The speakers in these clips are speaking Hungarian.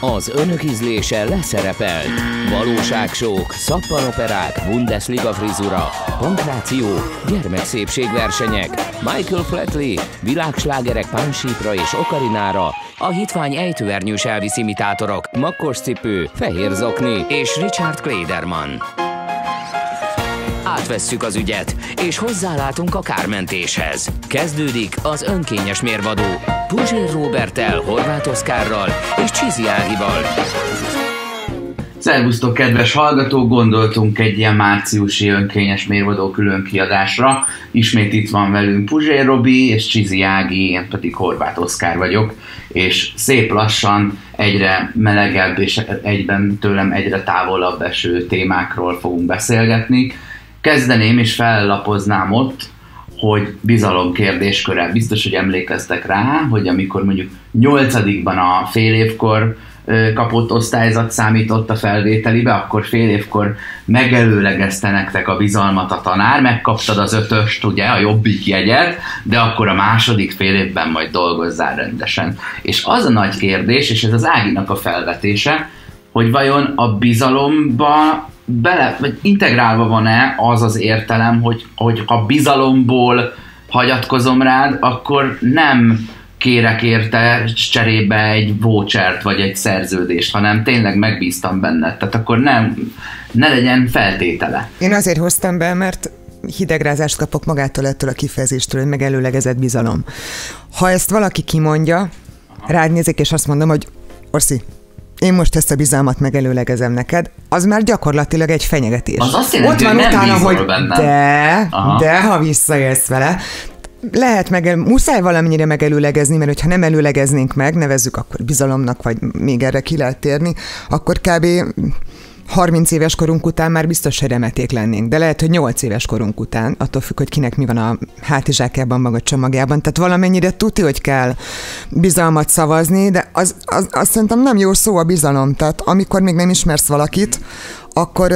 Az önök ízlése leszerepelt. Valóságsók, szappanoperák, Bundesliga frizura, pankráció, gyermekszépségversenyek, Michael Flatley, világslágerek Pánsípra és Okarinára, a hitvány ejtőernyős Elvis imitátorok, makkos cipő, fehér zokni és Richard Klederman. Átvesszük az ügyet, és hozzálátunk a kármentéshez. Kezdődik az önkényes mérvadó Puzsér Róberttel, Horváth Oszkárral és Csizi Ágival. Szervusztok, kedves hallgatók! Gondoltunk egy ilyen márciusi önkényes mérvadó különkiadásra. Ismét itt van velünk Puzsér Robi és Csizi Ági, én pedig Horváth Oszkár vagyok, és szép lassan egyre melegebb és egyben tőlem egyre távolabb eső témákról fogunk beszélgetni. Kezdeném és fellapoznám ott, hogy bizalom kérdésköre. Biztos, hogy emlékeztek rá, hogy amikor mondjuk 8-ban a fél évkor kapott osztályzat számított a felvételibe, akkor fél évkor megelőlegezte nektek a bizalmat a tanár, megkaptad az 5-öst, ugye, a jobbik jegyet, de akkor a második fél évben majd dolgozzál rendesen. És az a nagy kérdés, és ez az Áginak a felvetése, hogy vajon a bizalomba vagy integrálva van-e az az értelem, hogy ha bizalomból hagyatkozom rád, akkor nem kérek érte cserébe egy vouchert vagy egy szerződést, hanem tényleg megbíztam benned. Tehát akkor ne legyen feltétele. Én azért hoztam be, mert hidegrázást kapok magától ettől a kifejezéstől, hogy megelőlegezett bizalom. Ha ezt valaki kimondja, rád nézek és azt mondom, hogy Orsi, én most ezt a bizalmat megelőlegezem neked, az már gyakorlatilag egy fenyegetés. Az azt jelenti, ott van hogy utána, nem hogy bennem. de ha visszaélsz vele, lehet muszáj valamennyire megelőlegezni, mert hogyha nem előlegeznénk meg, nevezzük akkor bizalomnak, vagy még erre ki lehet térni, akkor kb. 30 éves korunk után már biztos, hogy remeték lennénk, de lehet, hogy 8 éves korunk után, attól függ, hogy kinek mi van a hátizsákjában, maga csomagjában. Tehát valamennyire tuti, hogy kell bizalmat szavazni, de az szerintem nem jó szó a bizalom. Tehát amikor még nem ismersz valakit, akkor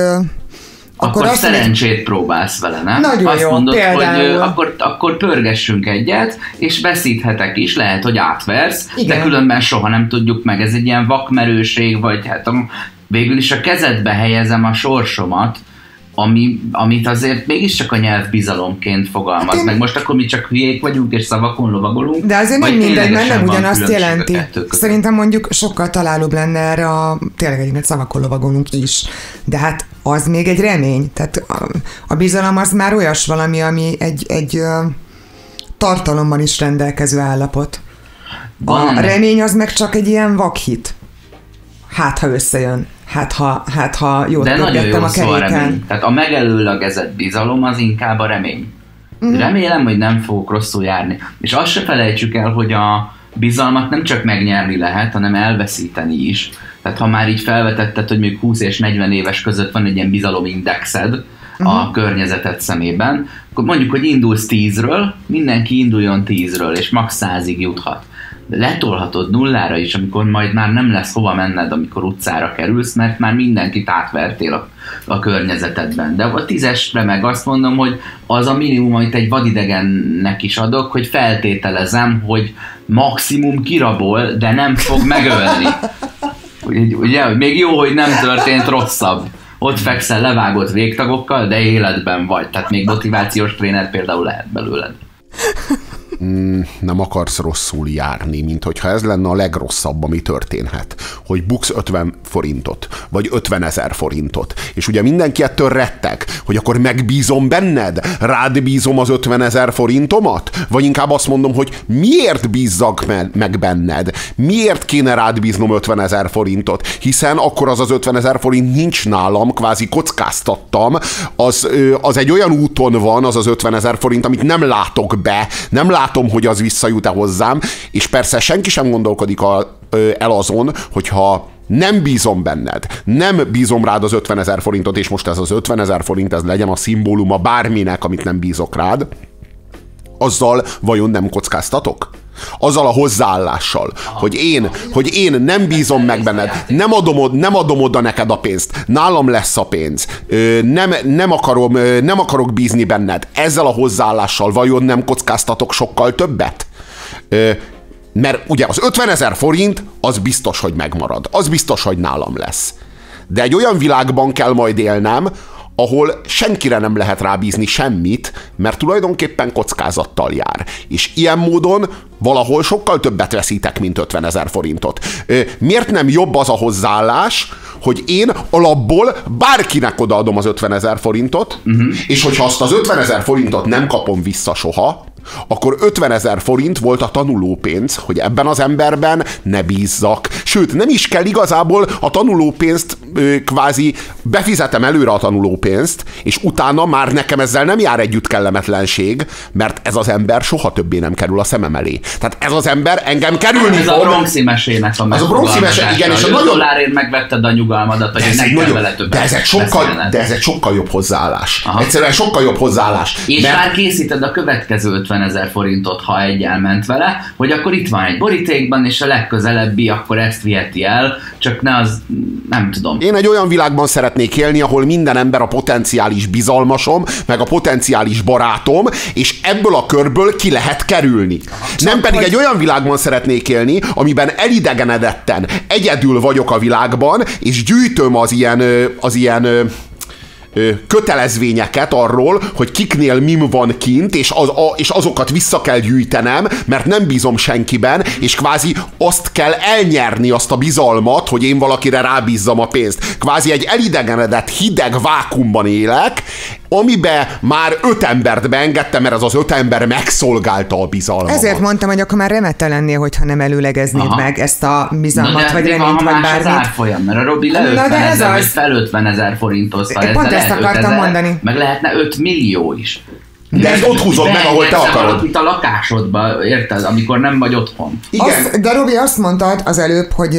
szerencsét próbálsz vele, nem? Nagyon azt jó, mondod, például. hogy akkor pörgessünk egyet, és veszíthetek is, lehet, hogy átversz, igen. De különben soha nem tudjuk meg. Ez egy ilyen vakmerőség, vagy hát végül is a kezedbe helyezem a sorsomat, amit azért mégiscsak a nyelv bizalomként fogalmaz meg. Most akkor mi csak hülyék vagyunk, és szavakon lovagolunk. De azért nem mindegy, mert nem ugyanazt jelenti. Szerintem Szerintem mondjuk sokkal találóbb lenne erre tényleg egyébként szavakon lovagolunk is. De hát az még egy remény. Tehát a bizalom az már olyas valami, ami egy tartalommal is rendelkező állapot. A remény az meg csak egy ilyen vakhit. Hát, ha összejön. Hát ha jót pörgettem a keréken. Tehát a megelőlegezett bizalom az inkább a remény. Remélem, hogy nem fogok rosszul járni. És azt se felejtsük el, hogy a bizalmat nem csak megnyerni lehet, hanem elveszíteni is. Tehát ha már így felvetetted, hogy még 20 és 40 éves között van egy ilyen bizalomindexed a környezeted szemében, akkor mondjuk, hogy indulsz 10-ről, mindenki induljon 10-ről, és max. 100-ig juthat. Letolhatod 0-ra is, amikor majd már nem lesz hova menned, amikor utcára kerülsz, mert már mindenkit átvertél a környezetedben. De a 10-esre meg azt mondom, hogy az a minimum, amit egy vadidegennek is adok, hogy feltételezem, hogy maximum kirabol, de nem fog megölni. Ugye, még jó, hogy nem történt rosszabb. Ott fekszel levágott végtagokkal, de életben vagy. Tehát még motivációs tréner például lehet belőled. Nem akarsz rosszul járni, mint hogyha ez lenne a legrosszabb, ami történhet. Hogy buksz 50 forintot, vagy 50 000 forintot. És ugye mindenki ettől retteg, hogy akkor megbízom benned? Rád bízom az 50 000 forintomat? Vagy inkább azt mondom, hogy miért bízzak meg benned? Miért kéne rád bíznom 50 000 forintot? Hiszen akkor az 50 000 forint nincs nálam, kvázi kockáztattam. Az egy olyan úton van, az 50 000 forint, amit nem látok be, nem látom, hogy az visszajut-e hozzám, és persze senki sem gondolkodik el azon, hogyha nem bízom benned, nem bízom rád az 50 000 forintot, és most ez az 50 000 forint, ez legyen a szimbóluma bárminek, amit nem bízok rád, azzal vajon nem kockáztatok? Azzal a hozzáállással, hogy én nem bízom meg benned, nem adom oda neked a pénzt, nálam lesz a pénz, nem akarok bízni benned. Ezzel a hozzáállással vajon nem kockáztatok sokkal többet? Mert ugye az 50 000 forint, az biztos, hogy megmarad. Az biztos, hogy nálam lesz. De egy olyan világban kell majd élnem, ahol senkire nem lehet rábízni semmit, mert tulajdonképpen kockázattal jár. És ilyen módon valahol sokkal többet veszítek, mint 50 000 forintot. Miért nem jobb az a hozzáállás, hogy én alapból bárkinek odaadom az 50 000 forintot, és hogyha azt az 50 000 forintot nem kapom vissza soha, akkor 50 000 forint volt a tanulópénz, hogy ebben az emberben ne bízzak. Sőt, nem is kell igazából a tanulópénzt kvázi befizetem előre a tanulópénzt, és utána már nekem ezzel nem jár együtt kellemetlenség, mert ez az ember soha többé nem kerül a szemem elé. Tehát ez az ember engem kerülni fog. Ez a Bronxi mesének a az a Bronxi mese, igen, és a nagyon $5 megvetted a nyugalmadat, hogy nem kell vele többet. De ez egy sokkal jobb hozzáállás. Aha. Egyszerűen sokkal jobb hozzáállás. És már készíted a következő 50 000 forintot, ha egy elment vele, hogy akkor itt van egy borítékban, és a legközelebbi akkor ezt viheti el, csak ne az, nem tudom. Én egy olyan világban szeretnék élni, ahol minden ember a potenciális bizalmasom, meg a potenciális barátom, és ebből a körből ki lehet kerülni. Nem pedig egy olyan világban szeretnék élni, amiben elidegenedetten egyedül vagyok a világban, és gyűjtöm az ilyen kötelezvényeket arról, hogy kiknél mim van kint, és azokat vissza kell gyűjtenem, mert nem bízom senkiben, és kvázi azt kell elnyerni, azt a bizalmat, hogy én valakire rábízzam a pénzt. Kvázi egy elidegenedett, hideg vákumban élek, amiben már 5 embert beengedtem, mert az az 5 ember megszolgálta a bizalmat. Ezért mondtam, hogy akkor már remete lennél, hogyha nem előlegeznéd meg ezt a bizalmat, vagy reményt, vagy bármit. Az árfolyam, mert a Robi le 50 000, vagy fel 50 000 forintozta. Pont ezt akartam mondani. Meg lehetne 5 millió is. De ezt ott húzod meg, ahol te akarod. Itt a lakásodba, érted? Amikor nem vagy otthon. Igen. De Robi, azt mondtad az előbb, hogy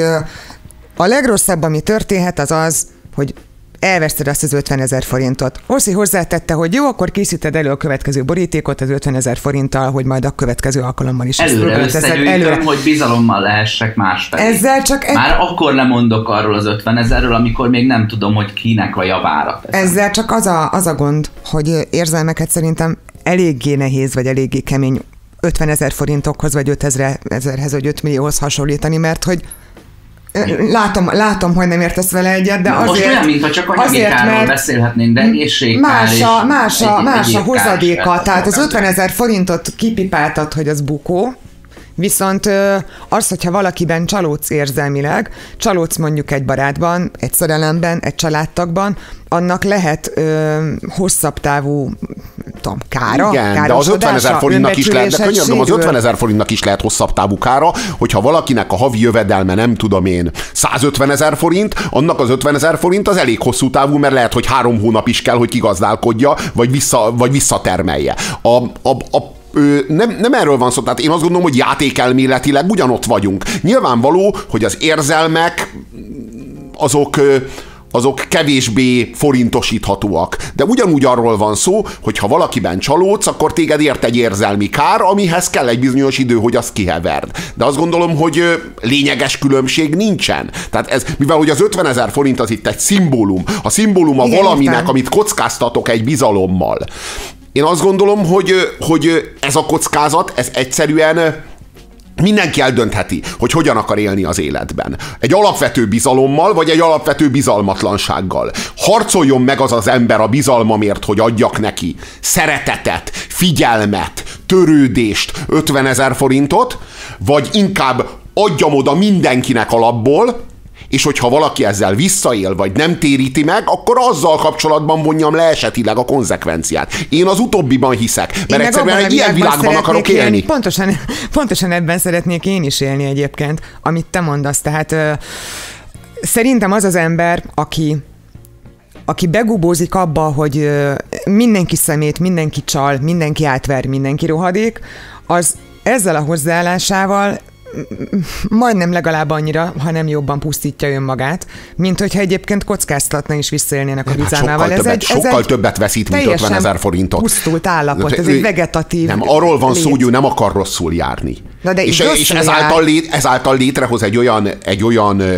a legrosszabb, ami történhet, az az, hogy elveszted azt az 50 000 forintot. Oszi hozzátette, hogy jó, akkor készíted elő a következő borítékot az 50 000 forinttal, hogy majd a következő alkalommal is előre összegyűjtöm, hogy bizalommal lehessek más felé. Ezzel csak már akkor lemondok arról az 50 000-ről, amikor még nem tudom, hogy kinek a javára teszem. Ezzel csak az a gond, hogy érzelmeket szerintem eléggé nehéz, vagy eléggé kemény 50 000 forintokhoz, vagy 5 000-hez, vagy 5 millióhoz hasonlítani, mert hogy Látom, hogy nem értesz vele egyet, de azért... Most olyan, mintha csak anyagi kárról beszélhetnénk, de egészségkár más a hozadéka. Tehát az 50 000 forintot kipipáltad, hogy az bukó, viszont az, hogyha valakiben csalódsz érzelmileg, csalódsz mondjuk egy barátban, egy szerelemben, egy családtagban, annak lehet hosszabb távú kára. Igen, de az 50 000 forintnak is lehet, de könyörgöm, az 50 000 forintnak is lehet hosszabb távú kára, hogyha valakinek a havi jövedelme, nem tudom én, 150 000 forint, annak az 50 000 forint az elég hosszú távú, mert lehet, hogy 3 hónap is kell, hogy kigazdálkodja, vagy visszatermelje. Nem erről van szó, tehát én azt gondolom, hogy játékelméletileg ugyanott vagyunk. Nyilvánvaló, hogy az érzelmek azok kevésbé forintosíthatóak. De ugyanúgy arról van szó, hogy ha valakiben csalódsz, akkor téged ért egy érzelmi kár, amihez kell egy bizonyos idő, hogy azt kiheverd. De azt gondolom, hogy lényeges különbség nincsen. Tehát mivel hogy az 50 000 forint az itt egy szimbólum, a szimbólum a valaminek, amit kockáztatok egy bizalommal. Én azt gondolom, hogy ez a kockázat, ez egyszerűen mindenki eldöntheti, hogy hogyan akar élni az életben. Egy alapvető bizalommal, vagy egy alapvető bizalmatlansággal. Harcoljon meg az az ember a bizalmamért, hogy adjak neki szeretetet, figyelmet, törődést, 50 000 forintot, vagy inkább adjam oda mindenkinek alapból, és hogyha valaki ezzel visszaél, vagy nem téríti meg, akkor azzal kapcsolatban vonjam le esetileg a konzekvenciát. Én az utóbbiban hiszek, mert egyszerűen egy ilyen világban akarok élni. Pontosan ebben szeretnék én is élni egyébként, amit te mondasz. Tehát szerintem az az ember, aki begubózik abba, hogy mindenki szemét, mindenki csal, mindenki átver, mindenki rohadék, az ezzel a hozzáállásával majdnem legalább annyira, ha nem jobban pusztítja önmagát, mint hogyha egyébként kockáztatna és visszaélnének a bizalmával. Sokkal többet veszít, mint 50 000 forintot. Pusztult állapot, ez egy vegetatív nem, arról van szó, hogy ő nem akar rosszul járni. De és ezáltal létrehoz egy olyan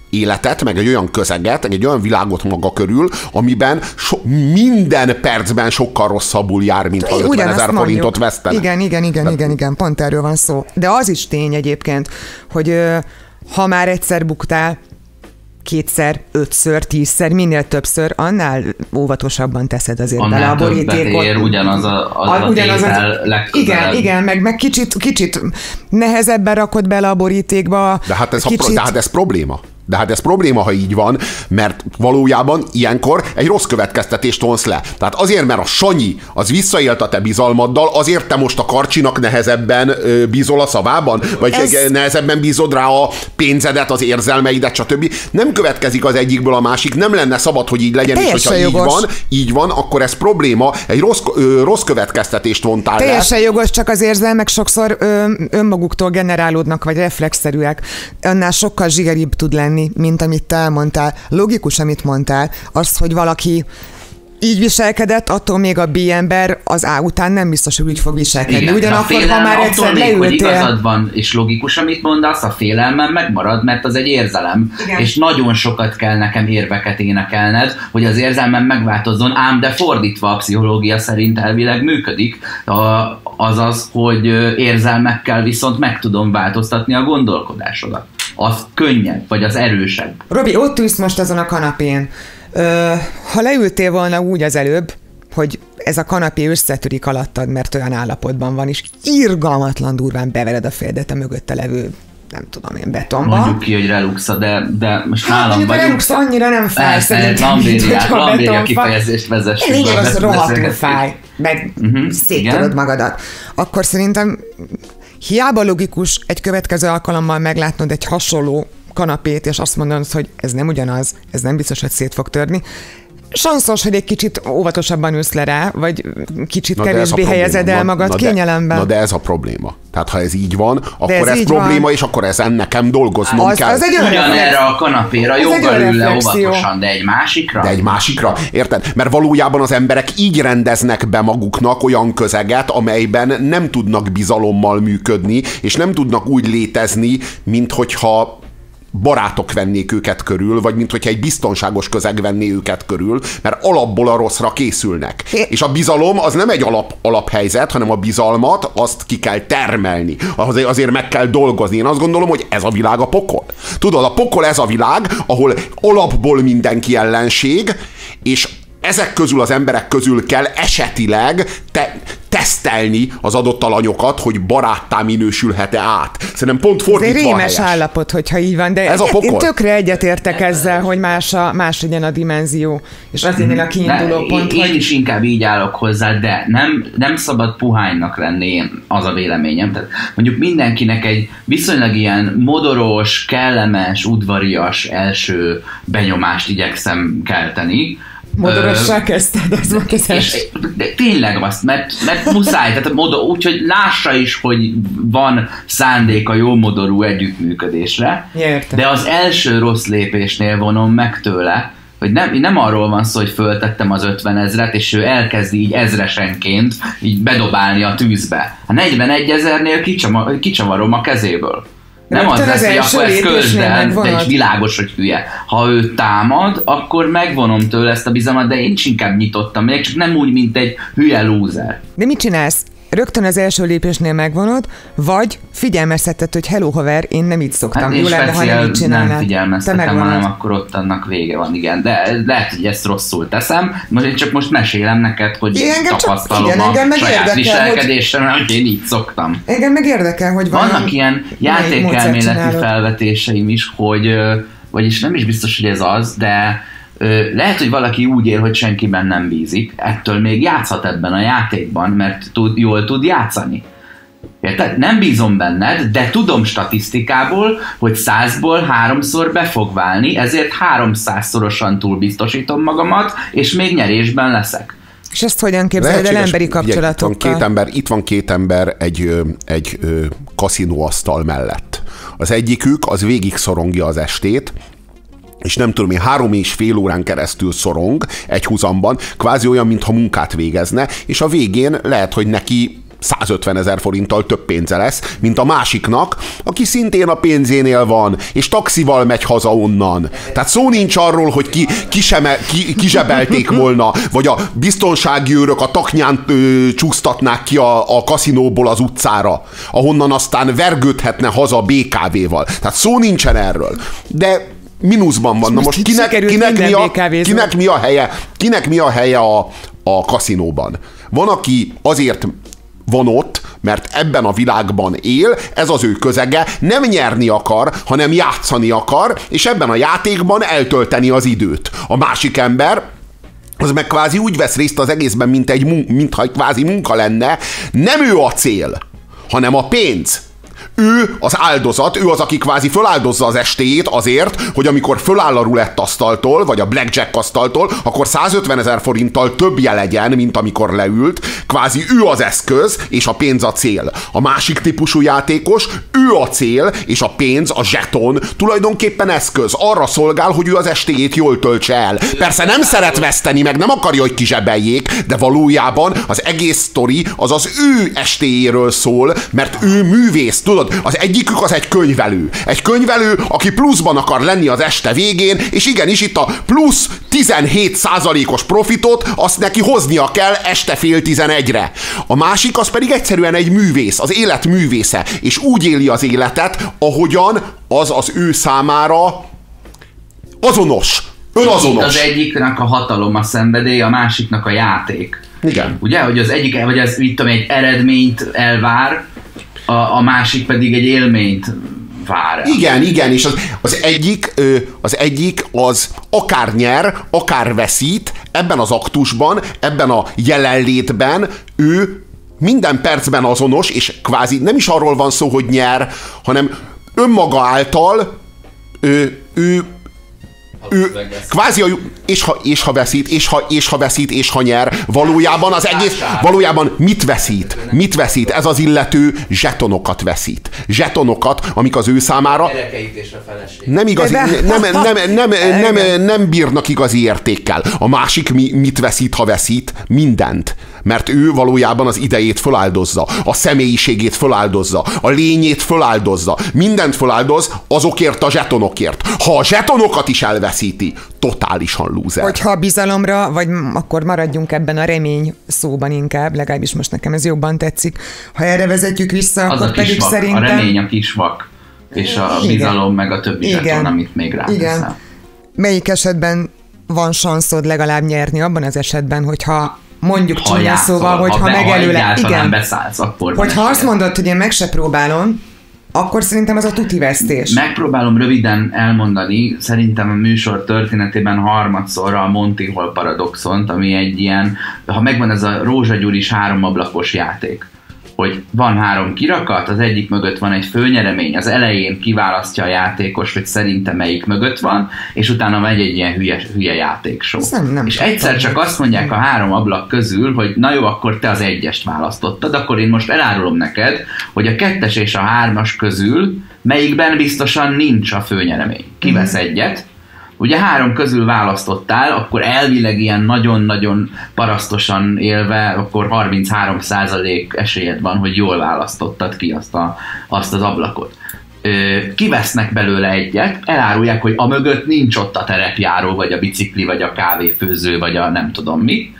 életet, meg egy olyan közeget, meg egy olyan világot maga körül, amiben minden percben sokkal rosszabbul jár, mint ha 50 000 forintot vesztene. Igen, pont erről van szó. De az is tény egyébként, hogy ha már egyszer buktál, 2-szer, 5-ször, 10-szer, minél többször, annál óvatosabban teszed azért bele a borítékot. Ér ugyanaz a tétel legközelebb. Igen, meg kicsit nehezebben rakod bele a borítékba. De hát ez probléma. De hát ez probléma, ha így van, mert valójában ilyenkor egy rossz következtetést vonsz le. Tehát azért, mert a Sanyi az visszaélt a te bizalmaddal, azért te most a Karcsinak nehezebben bízol a szavában? Vagy nehezebben bízod rá a pénzedet, az érzelmeidet, stb. Nem következik az egyikből a másik, nem lenne szabad, hogy így legyen, és hogyha így van, akkor ez probléma, egy rossz következtetést vontál le. Teljesen jogos, csak az érzelmek sokszor önmaguktól generálódnak, vagy reflexzerűek. Annál sokkal zsigeribb tud lenni, mint amit te elmondtál. Logikus, amit mondtál, az, hogy valaki így viselkedett, attól még a B ember az A után nem biztos, hogy úgy fog viselkedni. Igen, ugyanakkor, ha már egyszer leültél... hogy igazad van, és logikus, amit mondasz, a félelmem megmarad, mert az egy érzelem. Igen. És nagyon sokat kell nekem érveket énekelned, hogy az érzelmem megváltozzon, ám de fordítva a pszichológia szerint elvileg működik. Azaz, hogy érzelmekkel viszont meg tudom változtatni a gondolkodásodat. Az könnyebb, vagy az erősebb. Robi, ott ülsz most azon a kanapén. Ha leültél volna úgy az előbb, hogy ez a kanapé összetörik alattad, mert olyan állapotban van, és irgalmatlan durván bevered a fejedet a mögötte levő, nem tudom én, betonba. Mondjuk ki, hogy reluxa, de most nálam vagyunk. A reluxa annyira nem fáj, szerintem, lambéria kifejezést vezessünk. Lényeg az rohadtul fáj, meg széttöröd magadat. Akkor szerintem hiába logikus egy következő alkalommal meglátnod egy hasonló kanapét, és azt mondanod, hogy ez nem ugyanaz, ez nem biztos, hogy szét fog törni. Sanszos, hogy egy kicsit óvatosabban ülsz le rá, vagy kicsit kevésbé helyezed el magad kényelemben. Na de ez a probléma. Tehát ha ez így van, akkor ez probléma, és akkor ezen nekem dolgoznom kell. Az egy ugyanerre a kanapéra joggal ül le óvatosan, de egy másikra? De egy másikra, érted? Mert valójában az emberek így rendeznek be maguknak olyan közeget, amelyben nem tudnak bizalommal működni, és nem tudnak úgy létezni, mint hogyha barátok vennék őket körül, vagy mint hogyha egy biztonságos közeg venné őket körül, mert alapból a rosszra készülnek. És a bizalom az nem egy alaphelyzet, hanem a bizalmat azt ki kell termelni. Azért meg kell dolgozni. Én azt gondolom, hogy ez a világ a pokol. Tudod, a pokol ez a világ, ahol alapból mindenki ellenség, és ezek közül az emberek közül kell esetileg tesztelni az adott alanyokat, hogy baráttá minősülhet-e át. Szerintem pont fordítva ez egy rémes állapot, hogyha így van, de ez én tökre egyetértek ezzel, hogy más legyen a dimenzió, és az a kiinduló pont. Én is inkább így állok hozzá, de nem szabad puhánynak lenni, az a véleményem. Tehát mondjuk mindenkinek egy viszonylag ilyen modoros, kellemes, udvarias első benyomást igyekszem kelteni. Modorossá kezdted, az volt az első. De tényleg azt, mert muszáj, tehát úgyhogy lássa is, hogy van szándék a jó modorú együttműködésre, értem. De az első rossz lépésnél vonom meg tőle, hogy nem arról van szó, hogy föltettem az 50 000-et, és ő elkezdi így ezresenként így bedobálni a tűzbe. A 41 000-nél kicsavarom a kezéből. Nem az lesz, hogy akkor ezt közd el, de egy világos, hogy hülye. Ha ő támad, akkor megvonom tőle ezt a bizalmat, de én is inkább nyitottam, még csak nem úgy, mint egy hülye lúzer. De mit csinálsz? Rögtön az első lépésnél megvonod, vagy figyelmezteted, hogy hello haver, én nem így szoktam. Hát jó lenne, ha nem így csinálnád. Nem figyelmeztetem, hanem akkor ott annak vége van, igen. De lehet, hogy ezt rosszul teszem. Én csak most mesélem neked, hogy tapasztalom a saját viselkedésem, hogy én így szoktam. Engem meg érdekel, hogy vannak ilyen játékelméleti felvetéseim is, hogy, vagyis nem is biztos, hogy ez az, de lehet, hogy valaki úgy él, hogy senkiben nem bízik, ettől még játszhat ebben a játékban, mert jól tud játszani. Érted? Nem bízom benned, de tudom statisztikából, hogy 100-ból 3-szor be fog válni, ezért 300-szorosan túlbiztosítom magamat, és még nyerésben leszek. És ezt hogyan képzeled el emberi kapcsolatokkal? Itt van két ember egy kaszinóasztal mellett. Az egyikük az végig szorongja az estét, és nem tudom én, 3,5 órán keresztül szorong egy huzamban, kvázi olyan, mintha munkát végezne, és a végén lehet, hogy neki 150 000 forinttal több pénze lesz, mint a másiknak, aki szintén a pénzénél van, és taxival megy haza onnan. Tehát szó nincs arról, hogy kizsebelték volna, vagy a biztonsági őrök a taknyán csúsztatnák ki a kaszinóból az utcára, ahonnan aztán vergődhetne haza BKV-val. Tehát szó nincsen erről. De mínuszban van. Na most kinek mi a helye a kaszinóban? Van, aki azért van ott, mert ebben a világban él, ez az ő közege, nem nyerni akar, hanem játszani akar, és ebben a játékban eltölteni az időt. A másik ember az meg kvázi úgy vesz részt az egészben, mintha kvázi munka lenne. Nem ő a cél, hanem a pénz. Ő az áldozat, ő az, aki kvázi föláldozza az estéjét azért, hogy amikor föláll a rulett asztaltól, vagy a blackjack asztaltól, akkor 150 000 forinttal többje legyen, mint amikor leült. Kvázi ő az eszköz, és a pénz a cél. A másik típusú játékos, ő a cél, és a pénz, a zseton tulajdonképpen eszköz. Arra szolgál, hogy ő az estéjét jól töltse el. Persze nem szeret veszteni, meg nem akarja, hogy kizsebeljék, de valójában az egész sztori az az ő estéjéről szól, mert ő művész, tudod? Az egyikük az egy könyvelő. Egy könyvelő, aki pluszban akar lenni az este végén, és igenis itt a plusz 17%-os profitot azt neki hoznia kell este fél 11-re. A másik az pedig egyszerűen egy művész, az élet művésze, és úgy éli az életet, ahogyan az ő számára azonos. Önazonos. Az egyiknek a hatalom, a szenvedély, a másiknak a játék. Igen. Ugye, hogy az egyik, vagy az, mit tudom, egy eredményt elvár, a másik pedig egy élményt vár el. Igen, és az egyik az akár nyer, akár veszít, ebben az aktusban, ebben a jelenlétben ő minden percben azonos, és kvázi nem is arról van szó, hogy nyer, hanem önmaga által ő kvázi, és ha veszít, és ha nyer, valójában az egész, valójában mit veszít? Ez az illető zsetonokat veszít. Zsetonokat, amik az ő számára nem bírnak igazi értékkel. A másik mit veszít, ha veszít? Mindent. Mert ő valójában az idejét föláldozza, a személyiségét föláldozza, a lényét föláldozza, mindent föláldoz azokért a zsetonokért. Ha a zsetonokat is elveszíti, totálisan lúzer. Hogyha a bizalomra, vagy akkor maradjunk ebben a remény szóban inkább, legalábbis most nekem ez jobban tetszik. Ha erre vezetjük vissza, az akkor pedig vak, szerintem... A remény a kisvak, és a bizalom meg a többi zseton, amit még ráteszel. Melyik esetben van sanszod legalább nyerni? Abban az esetben, hogyha mondjuk csúnya szóval, hogyha megelőle... Igen, beszállsz, akkor hogyha azt mondod, hogy én meg se próbálom, akkor szerintem az a tuti vesztés. Megpróbálom röviden elmondani, szerintem a műsor történetében harmadszorra a Monty Hall paradoxont, ami egy ilyen, ha megvan ez a rózsagyúris 3 ablakos játék, hogy van 3 kirakat, az egyik mögött van egy főnyeremény, az elején kiválasztja a játékos, hogy szerintem melyik mögött van, és utána megy egy ilyen hülye játékshow. És egyszer csak azt mondják a 3 ablak közül, hogy na jó, akkor te az 1-est választottad, akkor én most elárulom neked, hogy a 2-es és a 3-as közül melyikben biztosan nincs a főnyeremény. Kivesz egyet, ugye 3 közül választottál, akkor elvileg ilyen nagyon-nagyon parasztosan élve, akkor 33% esélyed van, hogy jól választottad ki azt az ablakot. Kivesznek belőle egyet, elárulják, hogy amögött nincs ott a terepjáró, vagy a bicikli, vagy a kávéfőző, vagy a nem tudom mi,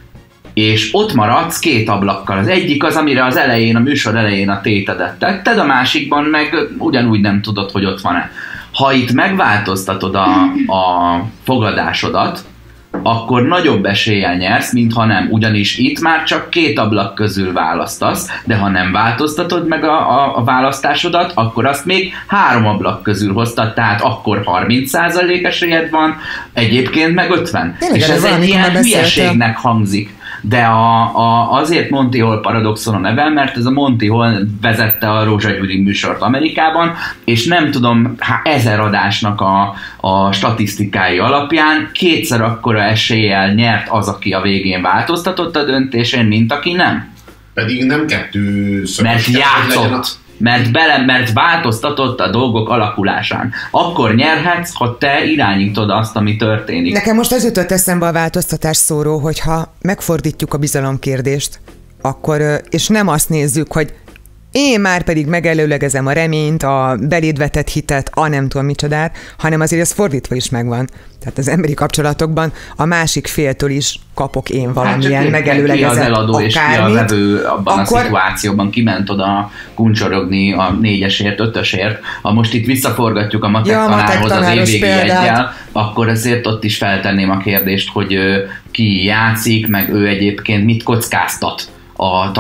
és ott maradsz 2 ablakkal. Az egyik az, amire az elején, a műsor elején a tétedet tetted, a másikban meg ugyanúgy nem tudod, hogy ott van-e. Ha itt megváltoztatod a fogadásodat, akkor nagyobb eséllyel nyersz, mint ha nem. Ugyanis itt már csak 2 ablak közül választasz, de ha nem változtatod meg a választásodat, akkor azt még 3 ablak közül hoztad, tehát akkor 30% esélyed van, egyébként meg 50. És ez egy ilyen hülyeségnek hangzik. De azért Monty Hall paradoxon a neve, mert ez a Monty Hall vezette a rózsagyúri műsort Amerikában, és nem tudom, 1000 adásnak a statisztikái alapján 2-szer akkora eséllyel nyert az, aki a végén változtatott a döntésén, mint aki nem. Pedig nem 2 mert játszott. Mert változtatott a dolgok alakulásán. Akkor nyerhetsz, ha te irányítod azt, ami történik. Nekem most ez jutott eszembe a változtatás szóról, hogyha megfordítjuk a bizalomkérdést, akkor, és nem azt nézzük, hogy én már pedig megelőlegezem a reményt, a beléd vetett hitet, a nem tudom micsodát, hanem azért ez fordítva is megvan. Tehát az emberi kapcsolatokban a másik féltől is kapok én valamilyen megelőlegezett ki az eladó és ki a vevő abban akkor... a szituációban kiment oda kuncsorogni a 4-esért, 5-ösért. Ha most itt visszaforgatjuk a matek tanárhoz az évvégi jeggyel, akkor azért ott is feltenném a kérdést, hogy ki játszik, meg ő egyébként mit kockáztat. A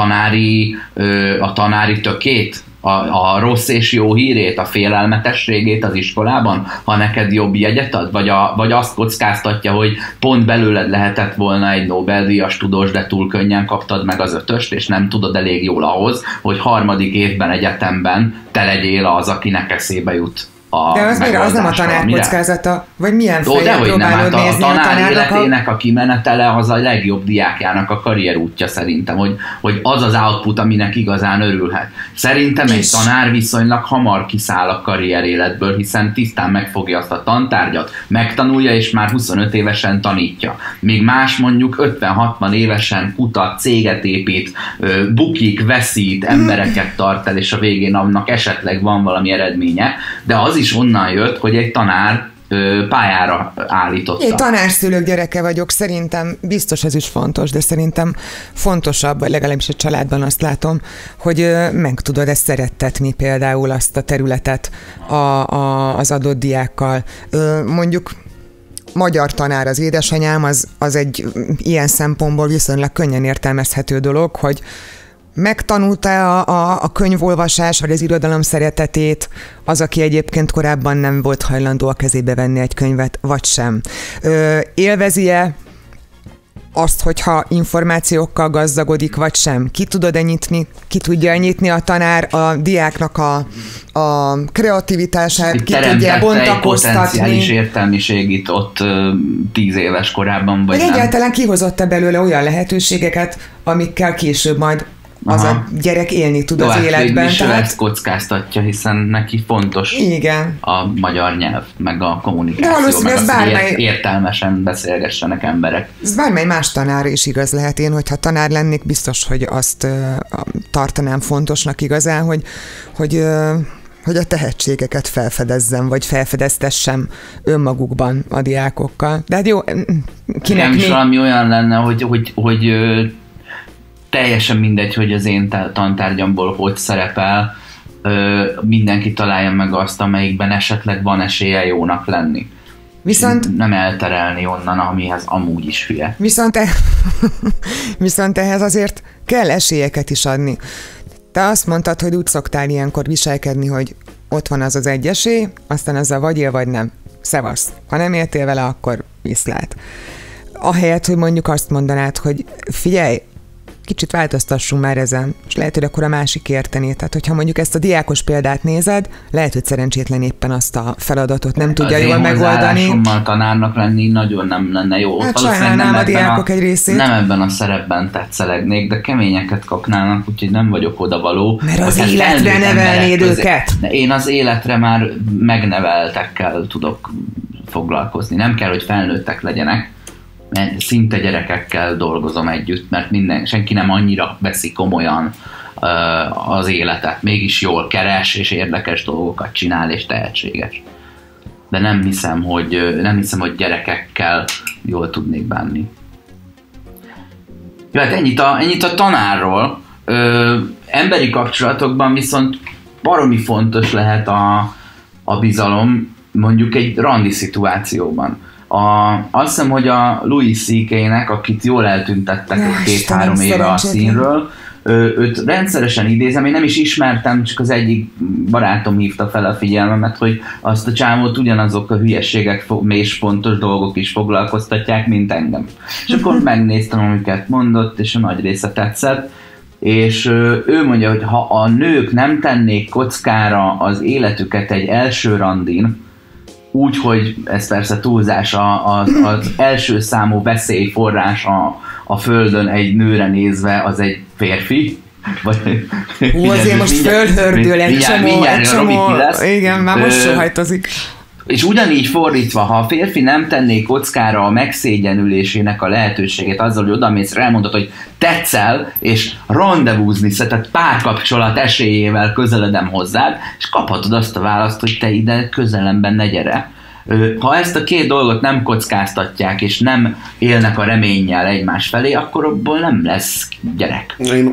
tanári tökét, a rossz és jó hírét, a félelmetességét az iskolában, ha neked jobb jegyet ad, vagy azt kockáztatja, hogy pont belőled lehetett volna egy Nobel-díjas tudós, de túl könnyen kaptad meg az 5-öst, és nem tudod elég jól ahhoz, hogy 3. évben egyetemben te legyél az, akinek eszébe jut. De az mire? Az nem a tanár kockázata? Vagy milyen fejjel próbálod nézni a tanár életének a kimenetele az a legjobb diákjának a karrierútja szerintem, hogy az az output, aminek igazán örülhet. Szerintem egy tanár viszonylag hamar kiszáll a karrier életből, hiszen tisztán megfogja azt a tantárgyat, megtanulja és már 25 évesen tanítja. Míg más mondjuk 50-60 évesen kutat, céget épít, bukik, veszít, embereket tart el, és a végén annak esetleg van valami eredménye, de az is onnan jött, hogy egy tanár pályára állította. Én tanárszülők gyereke vagyok, szerintem biztos ez is fontos, de szerintem fontosabb, vagy legalábbis a családban azt látom, hogy meg tudod ezt szerettetni például azt a területet az adott diákkal. Mondjuk magyar tanár az édesanyám, az egy ilyen szempontból viszonylag könnyen értelmezhető dolog, hogy megtanulta a könyvolvasás, vagy az irodalom szeretetét, az, aki egyébként korábban nem volt hajlandó a kezébe venni egy könyvet, vagy sem. Élvezi-e azt, hogyha információkkal gazdagodik, vagy sem? Ki tudja nyitni a tanár a diáknak a kreativitását, ki tudja bontakoztatni? Egy potenciális értelmiségit ott 10 éves korában, vagy nem? Egyáltalán kihozott-e belőle olyan lehetőségeket, amikkel később majd az a gyerek élni tud az életben. És ő ezt kockáztatja, hiszen neki fontos a magyar nyelv, meg a kommunikáció, meg az, hogy értelmesen beszélgessenek emberek. Ez bármely más tanára is igaz lehet. Én, hogyha tanár lennék, biztos, hogy azt tartanám fontosnak igazán, hogy a tehetségeket felfedezzem, vagy felfedeztessem önmagukban a diákokkal. De hát jó, kinek mi? Valami olyan lenne, hogy teljesen mindegy, hogy az én tantárgyamból hogy szerepel, mindenki találja meg azt, amelyikben esetleg van esélye jónak lenni. Viszont nem elterelni onnan, amihez amúgy is hülye. Viszont ehhez azért kell esélyeket is adni. Te azt mondtad, hogy úgy szoktál ilyenkor viselkedni, hogy ott van az egy esély, aztán azzal vagy él, vagy nem. Szevasz. Ha nem éltél vele, akkor viszlát. Ahelyett, hogy mondjuk azt mondanád, hogy figyelj, kicsit változtassunk már ezen, és lehet, hogy akkor a másik értené. Tehát, hogyha mondjuk ezt a diákos példát nézed, lehet, hogy szerencsétlen éppen azt a feladatot nem tudja jól megoldani. Az tanárnak lenni nagyon nem lenne jó. Hát sajnálnám a diákok egy részét. Nem ebben a szerepben tetszelegnék, de keményeket kapnának, úgyhogy nem vagyok odavaló. Mert az életre nevelnéd őket. Én az életre már megneveltekkel tudok foglalkozni. Nem kell, hogy felnőttek legyenek, mert szinte gyerekekkel dolgozom együtt, mert senki nem annyira veszi komolyan az életet. Mégis jól keres, és érdekes dolgokat csinál, és tehetséges. De nem hiszem, hogy gyerekekkel jól tudnék bánni. Jó, hát ennyit a tanárról. Emberi kapcsolatokban viszont baromi fontos lehet a bizalom, mondjuk egy randi szituációban. Azt hiszem, hogy a Louis C.K.-nek, akit jól eltüntettek 2-3 éve a színről, őt rendszeresen idézem, én nem is ismertem, csak az egyik barátom hívta fel a figyelmemet, hogy azt a csávót ugyanazok a hülyeségek és fontos dolgok is foglalkoztatják, mint engem. És akkor megnéztem, amiket mondott, és a nagy része tetszett, és ő mondja, hogy ha a nők nem tennék kockára az életüket egy első randin, úgy, hogy ez persze túlzás, az első számú veszélyforrás a Földön egy nőre nézve az egy férfi. Azért most földhördül egy csomó, igen, már most sohajtozik. És ugyanígy fordítva, ha a férfi nem tenné kockára a megszégyenülésének a lehetőségét azzal, hogy odamész, elmondod, hogy tetszel, és rendezvúzni, tehát párkapcsolat esélyével közeledem hozzád, és kaphatod azt a választ, hogy te ide közelemben ne gyere. Ha ezt a két dolgot nem kockáztatják, és nem élnek a reménnyel egymás felé, akkor abból nem lesz gyerek.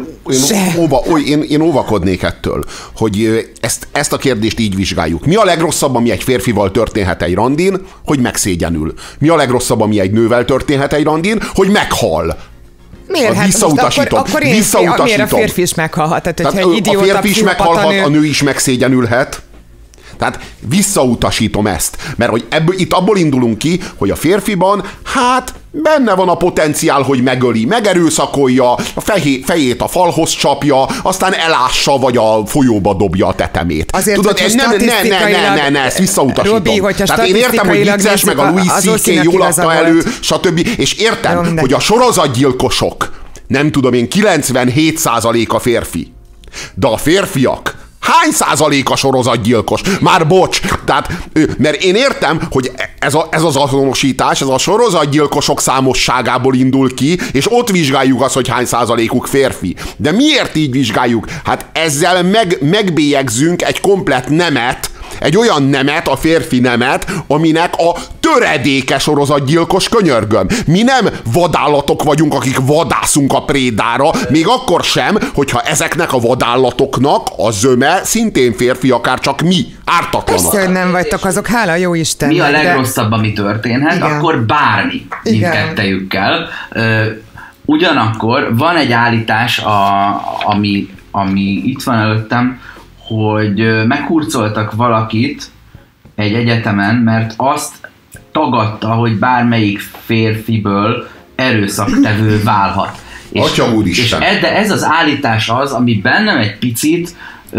Én óvakodnék ettől, hogy ezt a kérdést így vizsgáljuk. Mi a legrosszabb, ami egy férfival történhet egy randin, hogy megszégyenül? Mi a legrosszabb, ami egy nővel történhet egy randin, hogy meghal? Miért? Hát visszautasítom. Miért a férfi is meghalhat? Tehát, a férfi is meghalhat, a nő is megszégyenülhet. Tehát visszautasítom ezt, mert hogy itt abból indulunk ki, hogy a férfiban, hát benne van a potenciál, hogy megöli, megerőszakolja, a fejét a falhoz csapja, aztán elássa, vagy a folyóba dobja a tetemét. Azért, tudod, ne, ezt visszautasítom. Robi, tehát én értem, hogy vicces, meg a Louis C.K. jól adta elő, stb. És értem, hogy a sorozatgyilkosok, nem tudom én, 97% a férfi. De a férfiak hány százalék a sorozatgyilkos? Már bocs! Tehát, mert én értem, hogy ez az azonosítás, ez a sorozatgyilkosok számosságából indul ki, és ott vizsgáljuk azt, hogy hány százalékuk férfi. De miért így vizsgáljuk? Hát ezzel megbélyegzünk egy komplett nemet, egy olyan nemet, a férfi nemet, aminek a töredéke sorozatgyilkos, könyörgöm. Mi nem vadállatok vagyunk, akik vadászunk a prédára, még akkor sem, hogyha ezeknek a vadállatoknak a zöme szintén férfi, akár csak mi, ártatlanok. Persze, hogy nem vagytok azok, hála jó Istennek. Mi a legrosszabb, ami történhet, igen. Akkor bármi mindkettejükkel. Ugyanakkor van egy állítás, ami itt van előttem, hogy meghurcoltak valakit egy egyetemen, mert azt tagadta, hogy bármelyik férfiből erőszaktevő válhat. Atya úristen! De ez az állítás az, ami bennem egy picit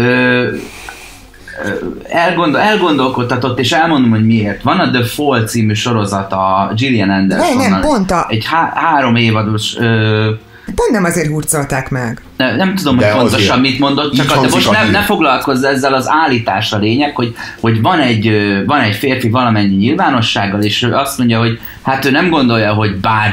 elgondolkodtatott, és elmondom, hogy miért. Van a The Fall című sorozat a Gillian Andersonnal. Egy 3 évados... Pont nem azért hurcolták meg. Nem tudom, hogy pontosan mit mondott, csak de most ne foglalkozz ezzel, az állítás a lényeg, hogy van egy férfi valamennyi nyilvánossággal, és ő azt mondja, hogy hát ő nem gondolja, hogy